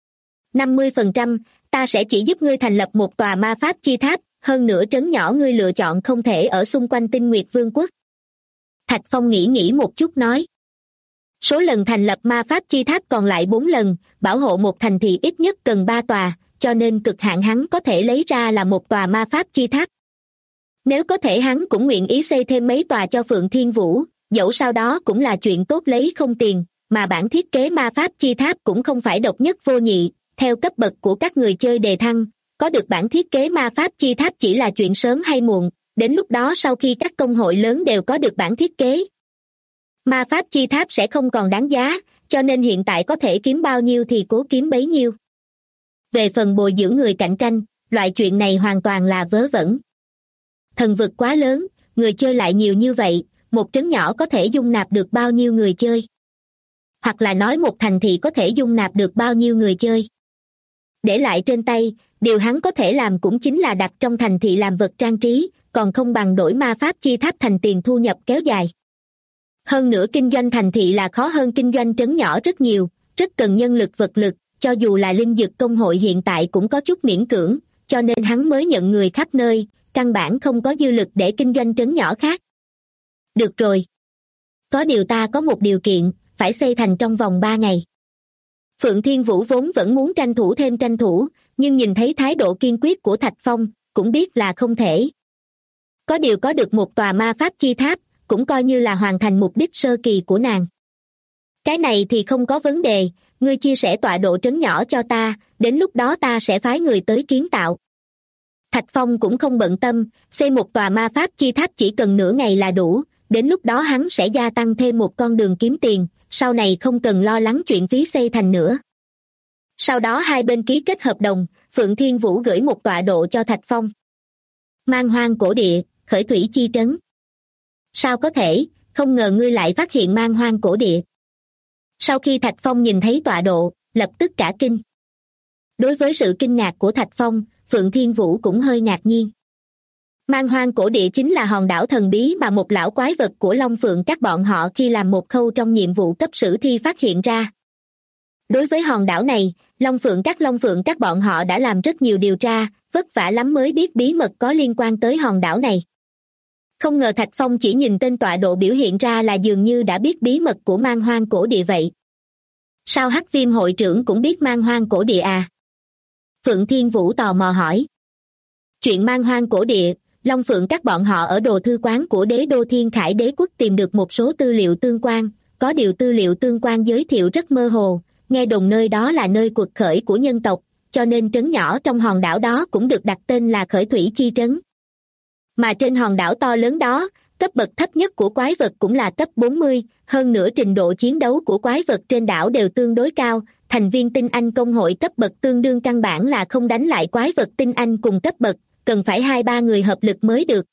50%, ta sẽ chỉ giúp ngươi thành lập một tòa ma pháp chi tháp, hơn nữa trấn nhỏ ngươi lựa chọn không thể ở xung quanh Tinh Nguyệt Vương quốc. Thạch Phong nghĩ một chút nói. Số lần thành lập ma pháp chi tháp còn lại 4 lần, bảo hộ một thành thị ít nhất cần 3 tòa, cho nên cực hạn hắn có thể lấy ra là một tòa ma pháp chi tháp. Nếu có thể hắn cũng nguyện ý xây thêm mấy tòa cho Phượng Thiên Vũ, dẫu sau đó cũng là chuyện tốt lấy không tiền, mà bản thiết kế ma pháp chi tháp cũng không phải độc nhất vô nhị, theo cấp bậc của các người chơi đề thăng, có được bản thiết kế ma pháp chi tháp chỉ là chuyện sớm hay muộn, đến lúc đó sau khi các công hội lớn đều có được bản thiết kế, ma pháp chi tháp sẽ không còn đáng giá, cho nên hiện tại có thể kiếm bao nhiêu thì cố kiếm bấy nhiêu. Về phần bồi dưỡng người cạnh tranh, loại chuyện này hoàn toàn là vớ vẩn. Thần vực quá lớn, người chơi lại nhiều như vậy, một trấn nhỏ có thể dung nạp được bao nhiêu người chơi? Hoặc là nói một thành thị có thể dung nạp được bao nhiêu người chơi? Để lại trên tay, điều hắn có thể làm cũng chính là đặt trong thành thị làm vật trang trí, còn không bằng đổi ma pháp chi tháp thành tiền thu nhập kéo dài. Hơn nữa kinh doanh thành thị là khó hơn kinh doanh trấn nhỏ rất nhiều, rất cần nhân lực vật lực, cho dù là Linh Dực công hội hiện tại cũng có chút miễn cưỡng, cho nên hắn mới nhận người khắp nơi, căn bản không có dư lực để kinh doanh trấn nhỏ khác. Được rồi. Có điều ta có một điều kiện, phải xây thành trong vòng 3 ngày. Phượng Thiên Vũ vốn vẫn muốn tranh thủ, nhưng nhìn thấy thái độ kiên quyết của Thạch Phong, cũng biết là không thể. Có điều có được một tòa ma pháp chi tháp, cũng coi như là hoàn thành mục đích sơ kỳ của nàng. Cái này thì không có vấn đề, ngươi chia sẻ tọa độ trấn nhỏ cho ta, đến lúc đó ta sẽ phái người tới kiến tạo. Thạch Phong cũng không bận tâm, xây một tòa ma pháp chi tháp chỉ cần nửa ngày là đủ, đến lúc đó hắn sẽ gia tăng thêm một con đường kiếm tiền, sau này không cần lo lắng chuyện phí xây thành nữa. Sau đó hai bên ký kết hợp đồng, Phượng Thiên Vũ gửi một tọa độ cho Thạch Phong. Man Hoang cổ địa, khởi thủy chi trấn. Sao có thể, không ngờ ngươi lại phát hiện Man Hoang cổ địa. Sau khi Thạch Phong nhìn thấy tọa độ, lập tức cả kinh. Đối với sự kinh ngạc của Thạch Phong, Phượng Thiên Vũ cũng hơi ngạc nhiên. Man Hoang cổ địa chính là hòn đảo thần bí mà một lão quái vật của Long Phượng các bọn họ khi làm một khâu trong nhiệm vụ cấp sử thi phát hiện ra. Đối với hòn đảo này, Long Phượng các bọn họ đã làm rất nhiều điều tra, vất vả lắm mới biết bí mật có liên quan tới hòn đảo này. Không ngờ Thạch Phong chỉ nhìn tên tọa độ biểu hiện ra là dường như đã biết bí mật của Man Hoang cổ địa vậy. Sao Hắc Viêm hội trưởng cũng biết Man Hoang cổ địa à? Phượng Thiên Vũ tò mò hỏi. Chuyện Man Hoang cổ địa, Long Phượng các bọn họ ở đồ thư quán của đế đô Thiên Khải đế quốc tìm được một số tư liệu tương quan, có điều tư liệu tương quan giới thiệu rất mơ hồ, nghe đồn nơi đó là nơi quật khởi của nhân tộc, cho nên trấn nhỏ trong hòn đảo đó cũng được đặt tên là Khởi Thủy Chi Trấn. Mà trên hòn đảo to lớn đó, cấp bậc thấp nhất của quái vật cũng là cấp 40, hơn nữa trình độ chiến đấu của quái vật trên đảo đều tương đối cao, thành viên tinh anh công hội cấp bậc tương đương căn bản là không đánh lại quái vật tinh anh cùng cấp bậc, cần phải 2-3 người hợp lực mới được.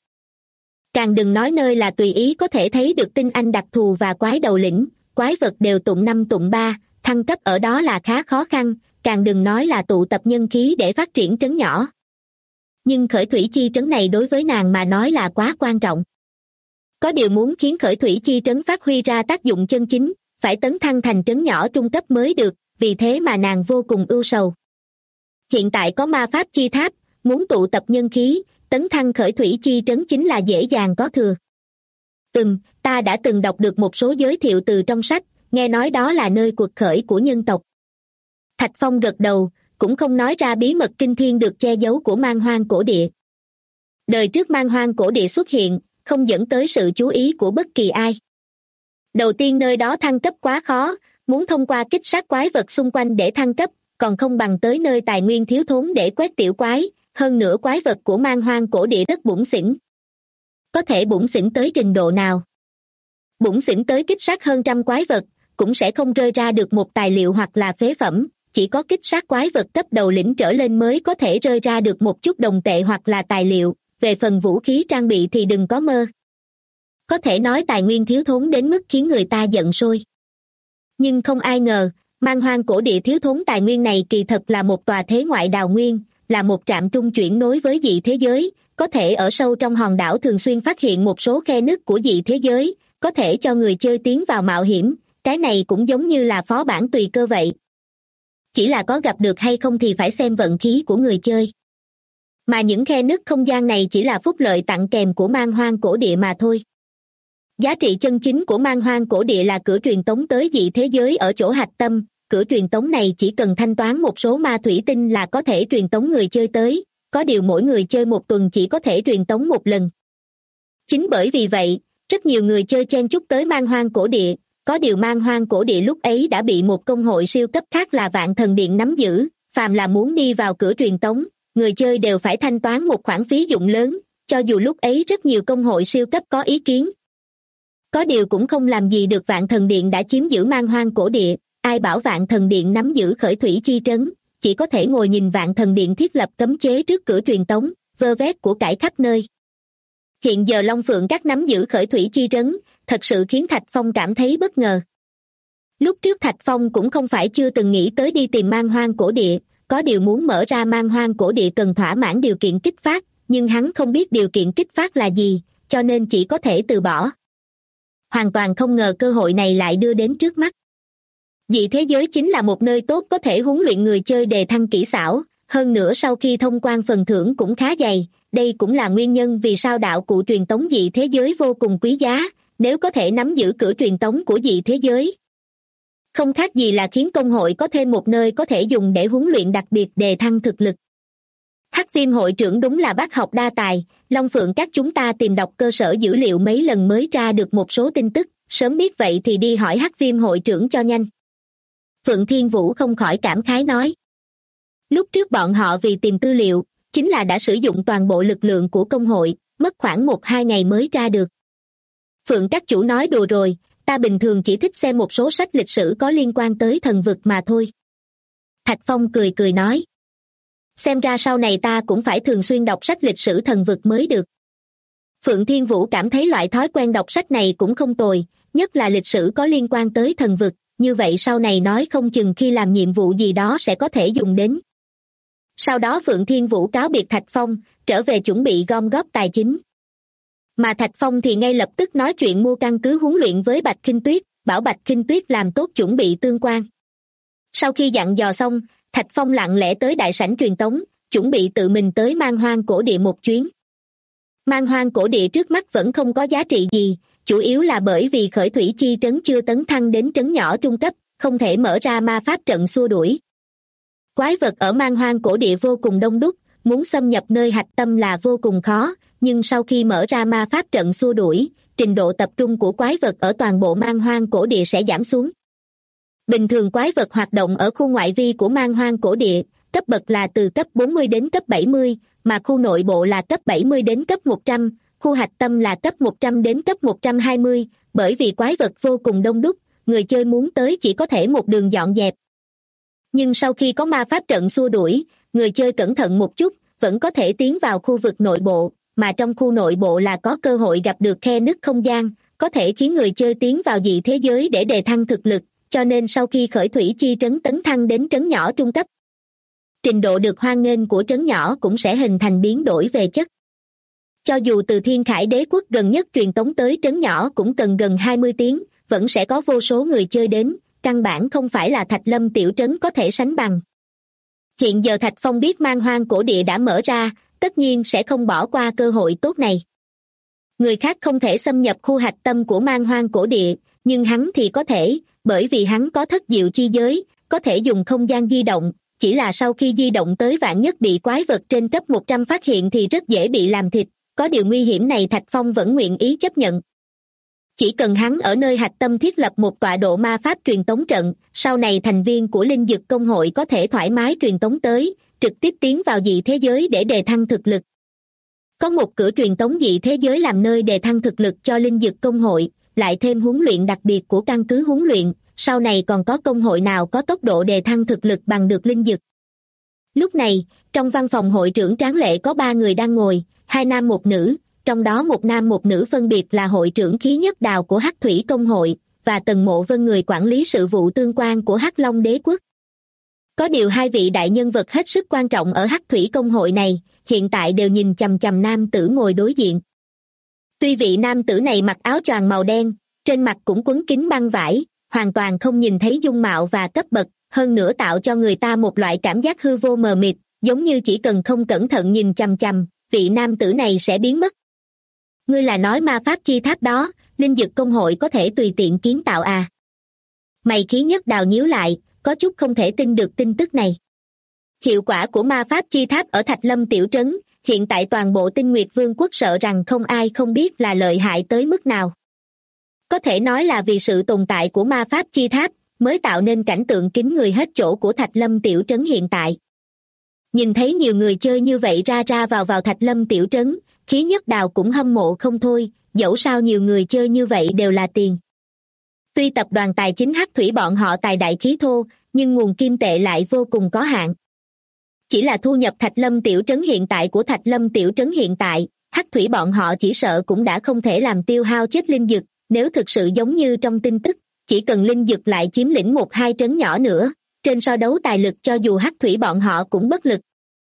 Càng đừng nói nơi là tùy ý có thể thấy được tinh anh đặc thù và quái đầu lĩnh, quái vật đều tụng 5 tụng 3, thăng cấp ở đó là khá khó khăn, càng đừng nói là tụ tập nhân khí để phát triển trấn nhỏ. Nhưng Khởi Thủy Chi Trấn này đối với nàng mà nói là quá quan trọng. Có điều muốn khiến Khởi Thủy Chi Trấn phát huy ra tác dụng chân chính, phải tấn thăng thành trấn nhỏ trung cấp mới được, vì thế mà nàng vô cùng ưu sầu. Hiện tại có ma pháp chi tháp, muốn tụ tập nhân khí, tấn thăng Khởi Thủy Chi Trấn chính là dễ dàng có thừa. Ta đã từng đọc được một số giới thiệu từ trong sách, nghe nói đó là nơi quật khởi của nhân tộc. Thạch Phong gật đầu, cũng không nói ra bí mật kinh thiên được che giấu của Man Hoang cổ địa. Đời trước Man Hoang cổ địa xuất hiện, không dẫn tới sự chú ý của bất kỳ ai. Đầu tiên nơi đó thăng cấp quá khó, muốn thông qua kích sát quái vật xung quanh để thăng cấp, còn không bằng tới nơi tài nguyên thiếu thốn để quét tiểu quái, hơn nữa quái vật của Man Hoang cổ địa rất bủn xỉn. Có thể bủn xỉn tới trình độ nào? Bủn xỉn tới kích sát hơn trăm quái vật, cũng sẽ không rơi ra được một tài liệu hoặc là phế phẩm, chỉ có kích sát quái vật cấp đầu lĩnh trở lên mới có thể rơi ra được một chút đồng tệ hoặc là tài liệu, về phần vũ khí trang bị thì đừng có mơ. Có thể nói tài nguyên thiếu thốn đến mức khiến người ta giận sôi. Nhưng không ai ngờ, Man Hoang cổ địa thiếu thốn tài nguyên này kỳ thật là một tòa thế ngoại đào nguyên, là một trạm trung chuyển nối với dị thế giới, có thể ở sâu trong hòn đảo thường xuyên phát hiện một số khe nứt của dị thế giới, có thể cho người chơi tiến vào mạo hiểm, cái này cũng giống như là phó bản tùy cơ vậy. Chỉ là có gặp được hay không thì phải xem vận khí của người chơi. Mà những khe nứt không gian này chỉ là phúc lợi tặng kèm của Man Hoang cổ địa mà thôi. Giá trị chân chính của Man Hoang cổ địa là cửa truyền tống tới dị thế giới ở chỗ hạch tâm, cửa truyền tống này chỉ cần thanh toán một số ma thủy tinh là có thể truyền tống người chơi tới, có điều mỗi người chơi một tuần chỉ có thể truyền tống một lần. Chính bởi vì vậy, rất nhiều người chơi chen chúc tới Man Hoang cổ địa, có điều Man Hoang cổ địa lúc ấy đã bị một công hội siêu cấp khác là Vạn Thần Điện nắm giữ, phàm là muốn đi vào cửa truyền tống, người chơi đều phải thanh toán một khoản phí dụng lớn, cho dù lúc ấy rất nhiều công hội siêu cấp có ý kiến. Có điều cũng không làm gì được Vạn Thần Điện đã chiếm giữ Man Hoang cổ địa, ai bảo Vạn Thần Điện nắm giữ Khởi Thủy Chi Trấn, chỉ có thể ngồi nhìn Vạn Thần Điện thiết lập cấm chế trước cửa truyền tống, vơ vét của cải khắp nơi. Hiện giờ Long Phượng các nắm giữ Khởi Thủy Chi Trấn, thật sự khiến Thạch Phong cảm thấy bất ngờ. Lúc trước Thạch Phong cũng không phải chưa từng nghĩ tới đi tìm Man Hoang cổ địa, có điều muốn mở ra Man Hoang cổ địa cần thỏa mãn điều kiện kích phát, nhưng hắn không biết điều kiện kích phát là gì, cho nên chỉ có thể từ bỏ. Hoàn toàn không ngờ cơ hội này lại đưa đến trước mắt. Dị thế giới chính là một nơi tốt có thể huấn luyện người chơi đề thăng kỹ xảo, hơn nữa sau khi thông quan phần thưởng cũng khá dày, đây cũng là nguyên nhân vì sao đạo cụ truyền tống dị thế giới vô cùng quý giá, nếu có thể nắm giữ cửa truyền tống của dị thế giới. Không khác gì là khiến công hội có thêm một nơi có thể dùng để huấn luyện đặc biệt đề thăng thực lực. Hắc Viêm hội trưởng đúng là bác học đa tài, Long Phượng các chúng ta tìm đọc cơ sở dữ liệu mấy lần mới ra được một số tin tức, sớm biết vậy thì đi hỏi Hắc Viêm hội trưởng cho nhanh. Phượng Thiên Vũ không khỏi cảm khái nói. Lúc trước bọn họ vì tìm tư liệu, chính là đã sử dụng toàn bộ lực lượng của công hội, mất khoảng 1-2 ngày mới ra được. Phượng các chủ nói đùa rồi, ta bình thường chỉ thích xem một số sách lịch sử có liên quan tới thần vực mà thôi. Thạch Phong cười cười nói. Xem ra sau này ta cũng phải thường xuyên đọc sách lịch sử thần vực mới được. Phượng Thiên Vũ cảm thấy loại thói quen đọc sách này cũng không tồi, nhất là lịch sử có liên quan tới thần vực, như vậy sau này nói không chừng khi làm nhiệm vụ gì đó sẽ có thể dùng đến. Sau đó Phượng Thiên Vũ cáo biệt Thạch Phong, trở về chuẩn bị gom góp tài chính. Mà Thạch Phong thì ngay lập tức nói chuyện mua căn cứ huấn luyện với Bạch Khinh Tuyết, bảo Bạch Khinh Tuyết làm tốt chuẩn bị tương quan. Sau khi dặn dò xong, Thạch Phong lặng lẽ tới đại sảnh truyền tống, chuẩn bị tự mình tới Man Hoang cổ địa một chuyến. Man Hoang cổ địa trước mắt vẫn không có giá trị gì, chủ yếu là bởi vì khởi thủy chi trấn chưa tấn thăng đến trấn nhỏ trung cấp, không thể mở ra ma pháp trận xua đuổi. Quái vật ở Man Hoang cổ địa vô cùng đông đúc, muốn xâm nhập nơi hạch tâm là vô cùng khó, nhưng sau khi mở ra ma pháp trận xua đuổi, trình độ tập trung của quái vật ở toàn bộ Man Hoang cổ địa sẽ giảm xuống. Bình thường quái vật hoạt động ở khu ngoại vi của Man Hoang cổ địa, cấp bậc là từ cấp 40 đến cấp 70, mà khu nội bộ là cấp 70 đến cấp 100, khu hạch tâm là cấp 100 đến cấp 120, bởi vì quái vật vô cùng đông đúc, người chơi muốn tới chỉ có thể một đường dọn dẹp. Nhưng sau khi có ma pháp trận xua đuổi, người chơi cẩn thận một chút, vẫn có thể tiến vào khu vực nội bộ, mà trong khu nội bộ là có cơ hội gặp được khe nứt không gian, có thể khiến người chơi tiến vào dị thế giới để đề thăng thực lực, cho nên sau khi khởi thủy chi trấn tấn thăng đến trấn nhỏ trung cấp, trình độ được hoan nghênh của trấn nhỏ cũng sẽ hình thành biến đổi về chất. Cho dù từ Thiên Khải Đế quốc gần nhất truyền tống tới trấn nhỏ cũng cần gần 20 tiếng, vẫn sẽ có vô số người chơi đến, căn bản không phải là Thạch Lâm tiểu trấn có thể sánh bằng. Hiện giờ Thạch Phong biết Man Hoang cổ địa đã mở ra, tất nhiên sẽ không bỏ qua cơ hội tốt này. Người khác không thể xâm nhập khu hạch tâm của Man Hoang cổ địa, nhưng hắn thì có thể, bởi vì hắn có thất diệu chi giới, có thể dùng không gian di động, chỉ là sau khi di động tới vạn nhất bị quái vật trên cấp 100 phát hiện thì rất dễ bị làm thịt, có điều nguy hiểm này Thạch Phong vẫn nguyện ý chấp nhận. Chỉ cần hắn ở nơi hạch tâm thiết lập một tọa độ ma pháp truyền tống trận, sau này thành viên của Linh Dực Công hội có thể thoải mái truyền tống tới, trực tiếp tiến vào dị thế giới để đề thăng thực lực. Có một cửa truyền tống dị thế giới làm nơi đề thăng thực lực cho Linh Dực Công hội, lại thêm huấn luyện đặc biệt của căn cứ huấn luyện, sau này còn có công hội nào có tốc độ đề thăng thực lực bằng được Linh Dực. Lúc này, trong văn phòng hội trưởng tráng lệ có 3 người đang ngồi, 2 nam 1 nữ, trong đó 1 nam 1 nữ phân biệt là hội trưởng Khí Nhất Đào của Hắc Thủy Công hội, và Tần Mộ Vân người quản lý sự vụ tương quan của Hắc Long Đế quốc. Có điều 2 vị đại nhân vật hết sức quan trọng ở Hắc Thủy Công hội này, hiện tại đều nhìn chằm chằm nam tử ngồi đối diện. Tuy vị nam tử này mặc áo choàng màu đen, trên mặt cũng quấn kính băng vải, hoàn toàn không nhìn thấy dung mạo và cấp bậc, hơn nữa tạo cho người ta một loại cảm giác hư vô mờ mịt, giống như chỉ cần không cẩn thận nhìn chằm chằm, vị nam tử này sẽ biến mất. Ngươi là nói ma pháp chi tháp đó, Linh Dực Công hội có thể tùy tiện kiến tạo à? Mày Khí Nhất Đào nhíu lại, có chút không thể tin được tin tức này. Hiệu quả của ma pháp chi tháp ở Thạch Lâm tiểu trấn, hiện tại toàn bộ Tinh Nguyệt Vương quốc sợ rằng không ai không biết là lợi hại tới mức nào. Có thể nói là vì sự tồn tại của ma pháp chi tháp, mới tạo nên cảnh tượng kín người hết chỗ của Thạch Lâm tiểu trấn hiện tại. Nhìn thấy nhiều người chơi như vậy ra ra vào Thạch Lâm tiểu trấn, Khí Nhất Đào cũng hâm mộ không thôi, dẫu sao nhiều người chơi như vậy đều là tiền. Tuy tập đoàn tài chính Hắc Thủy bọn họ tài đại khí thô, nhưng nguồn kim tệ lại vô cùng có hạn. Chỉ là thu nhập Thạch Lâm tiểu trấn hiện tại của Thạch Lâm tiểu trấn hiện tại, Hắc Thủy bọn họ chỉ sợ cũng đã không thể làm tiêu hao chết linh dực, nếu thực sự giống như trong tin tức, chỉ cần linh dực lại chiếm lĩnh 1-2 trấn nhỏ nữa, trên so đấu tài lực cho dù Hắc Thủy bọn họ cũng bất lực.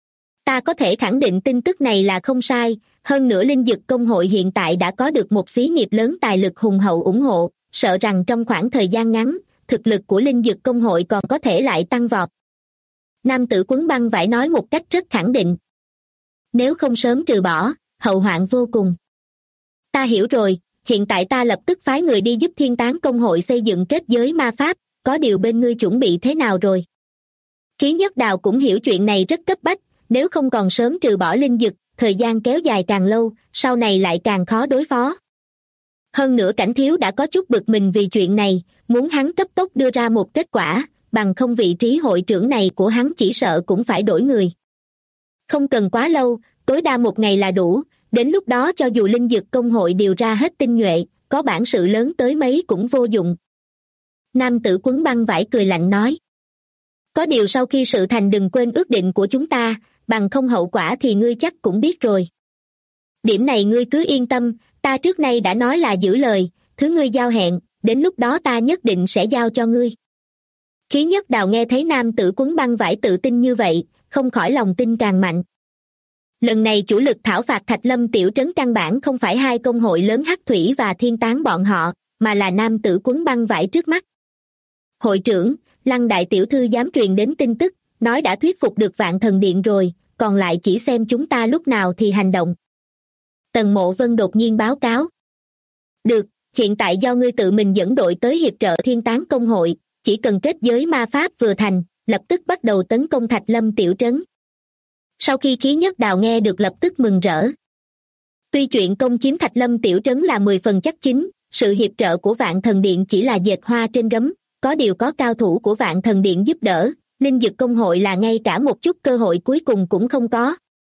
Ta có thể khẳng định tin tức này là không sai, hơn nữa Linh Dực Công hội hiện tại đã có được một xí nghiệp lớn tài lực hùng hậu ủng hộ, sợ rằng trong khoảng thời gian ngắn, thực lực của Linh Dực Công hội còn có thể lại tăng vọt. Nam tử quấn băng vải nói một cách rất khẳng định. Nếu không sớm trừ bỏ, hậu hoạn vô cùng. Ta hiểu rồi, hiện tại ta lập tức phái người đi giúp Thiên Tán Công hội xây dựng kết giới ma pháp, có điều bên ngươi chuẩn bị thế nào rồi? Khí Nhất Đào cũng hiểu chuyện này rất cấp bách, nếu không còn sớm trừ bỏ linh dực, thời gian kéo dài càng lâu, sau này lại càng khó đối phó. Hơn nữa Cảnh Thiếu đã có chút bực mình vì chuyện này, muốn hắn cấp tốc đưa ra một kết quả, bằng không vị trí hội trưởng này của hắn chỉ sợ cũng phải đổi người. Không cần quá lâu, tối đa 1 ngày là đủ, đến lúc đó cho dù linh dược công hội điều ra hết tinh nhuệ, có bản sự lớn tới mấy cũng vô dụng. Nam tử quấn băng vải cười lạnh nói. Có điều sau khi sự thành đừng quên ước định của chúng ta, bằng không hậu quả thì ngươi chắc cũng biết rồi. Điểm này ngươi cứ yên tâm, ta trước nay đã nói là giữ lời, thứ ngươi giao hẹn, đến lúc đó ta nhất định sẽ giao cho ngươi. Khí Nhất Đào nghe thấy nam tử quấn băng vải tự tin như vậy, không khỏi lòng tin càng mạnh. Lần này chủ lực thảo phạt Thạch Lâm tiểu trấn căn bản không phải 2 công hội lớn Hắc Thủy và Thiên Tán bọn họ, mà là nam tử quấn băng vải trước mắt. Hội trưởng, Lăng đại tiểu thư dám truyền đến tin tức, nói đã thuyết phục được Vạn Thần Điện rồi, còn lại chỉ xem chúng ta lúc nào thì hành động. Tần Mộ Vân đột nhiên báo cáo. Được, hiện tại do ngươi tự mình dẫn đội tới hiệp trợ Thiên Tán công hội, chỉ cần kết giới ma pháp vừa thành, lập tức bắt đầu tấn công Thạch Lâm tiểu trấn. Sau khi Khí Nhất Đào nghe được lập tức mừng rỡ. Tuy chuyện công chiếm Thạch Lâm tiểu trấn là 10 phần chắc chính, sự hiệp trợ của Vạn Thần Điện chỉ là dệt hoa trên gấm, có điều có cao thủ của Vạn Thần Điện giúp đỡ, linh dược công hội là ngay cả một chút cơ hội cuối cùng cũng không có.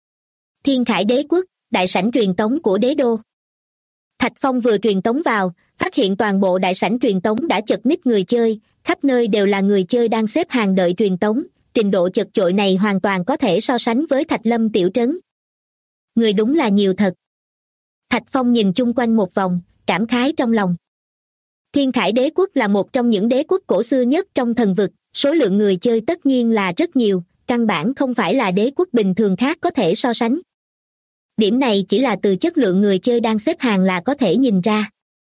Thiên Khải Đế Quốc, đại sảnh truyền tống của đế đô. Thạch Phong vừa truyền tống vào, phát hiện toàn bộ đại sảnh truyền tống đã chật ních người chơi, khắp nơi đều là người chơi đang xếp hàng đợi truyền tống, trình độ chật chội này hoàn toàn có thể so sánh với Thạch Lâm tiểu trấn. Người đúng là nhiều thật. Thạch Phong nhìn chung quanh một vòng, cảm khái trong lòng. Thiên Khải Đế Quốc là một trong những đế quốc cổ xưa nhất trong thần vực, số lượng người chơi tất nhiên là rất nhiều, căn bản không phải là đế quốc bình thường khác có thể so sánh. Điểm này chỉ là từ chất lượng người chơi đang xếp hàng là có thể nhìn ra.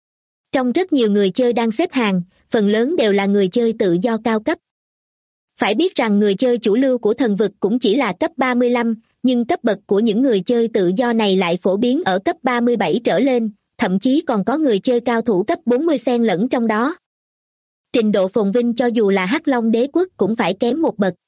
Trong rất nhiều người chơi đang xếp hàng, phần lớn đều là người chơi tự do cao cấp. Phải biết rằng người chơi chủ lưu của thần vực cũng chỉ là cấp 35, nhưng cấp bậc của những người chơi tự do này lại phổ biến ở cấp 37 trở lên, thậm chí còn có người chơi cao thủ cấp 40 xen lẫn trong đó. Trình độ phồn vinh cho dù là Hắc Long Đế Quốc cũng phải kém một bậc.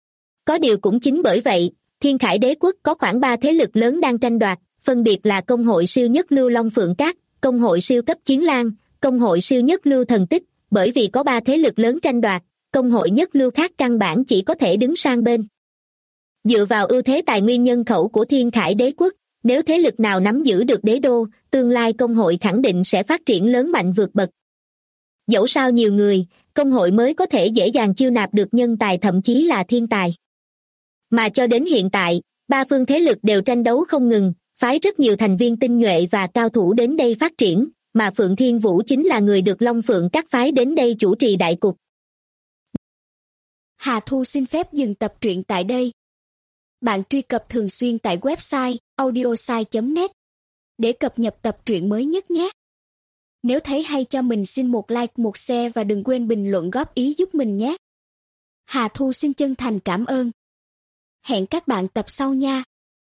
Có điều cũng chính bởi vậy, Thiên Khải Đế Quốc có khoảng 3 thế lực lớn đang tranh đoạt, phân biệt là Công hội siêu nhất lưu Long Phượng Cát, Công hội siêu cấp Chiến Lang, Công hội siêu nhất lưu Thần Tích. Bởi vì có 3 thế lực lớn tranh đoạt, công hội nhất lưu khác căn bản chỉ có thể đứng sang bên. Dựa vào ưu thế tài nguyên nhân khẩu của Thiên Khải Đế Quốc, nếu thế lực nào nắm giữ được đế đô, tương lai công hội khẳng định sẽ phát triển lớn mạnh vượt bậc. Dẫu sao nhiều người, công hội mới có thể dễ dàng chiêu nạp được nhân tài thậm chí là thiên tài. Mà cho đến hiện tại, 3 phương thế lực đều tranh đấu không ngừng, phái rất nhiều thành viên tinh nhuệ và cao thủ đến đây phát triển, mà Phượng Thiên Vũ chính là người được Long Phượng các phái đến đây chủ trì đại cục. Hà Thu xin phép dừng tập truyện tại đây. Bạn truy cập thường xuyên tại website audiosai.net để cập nhật tập truyện mới nhất nhé. Nếu thấy hay cho mình xin một like, một share và đừng quên bình luận góp ý giúp mình nhé. Hà Thu xin chân thành cảm ơn. Hẹn các bạn tập sau nha.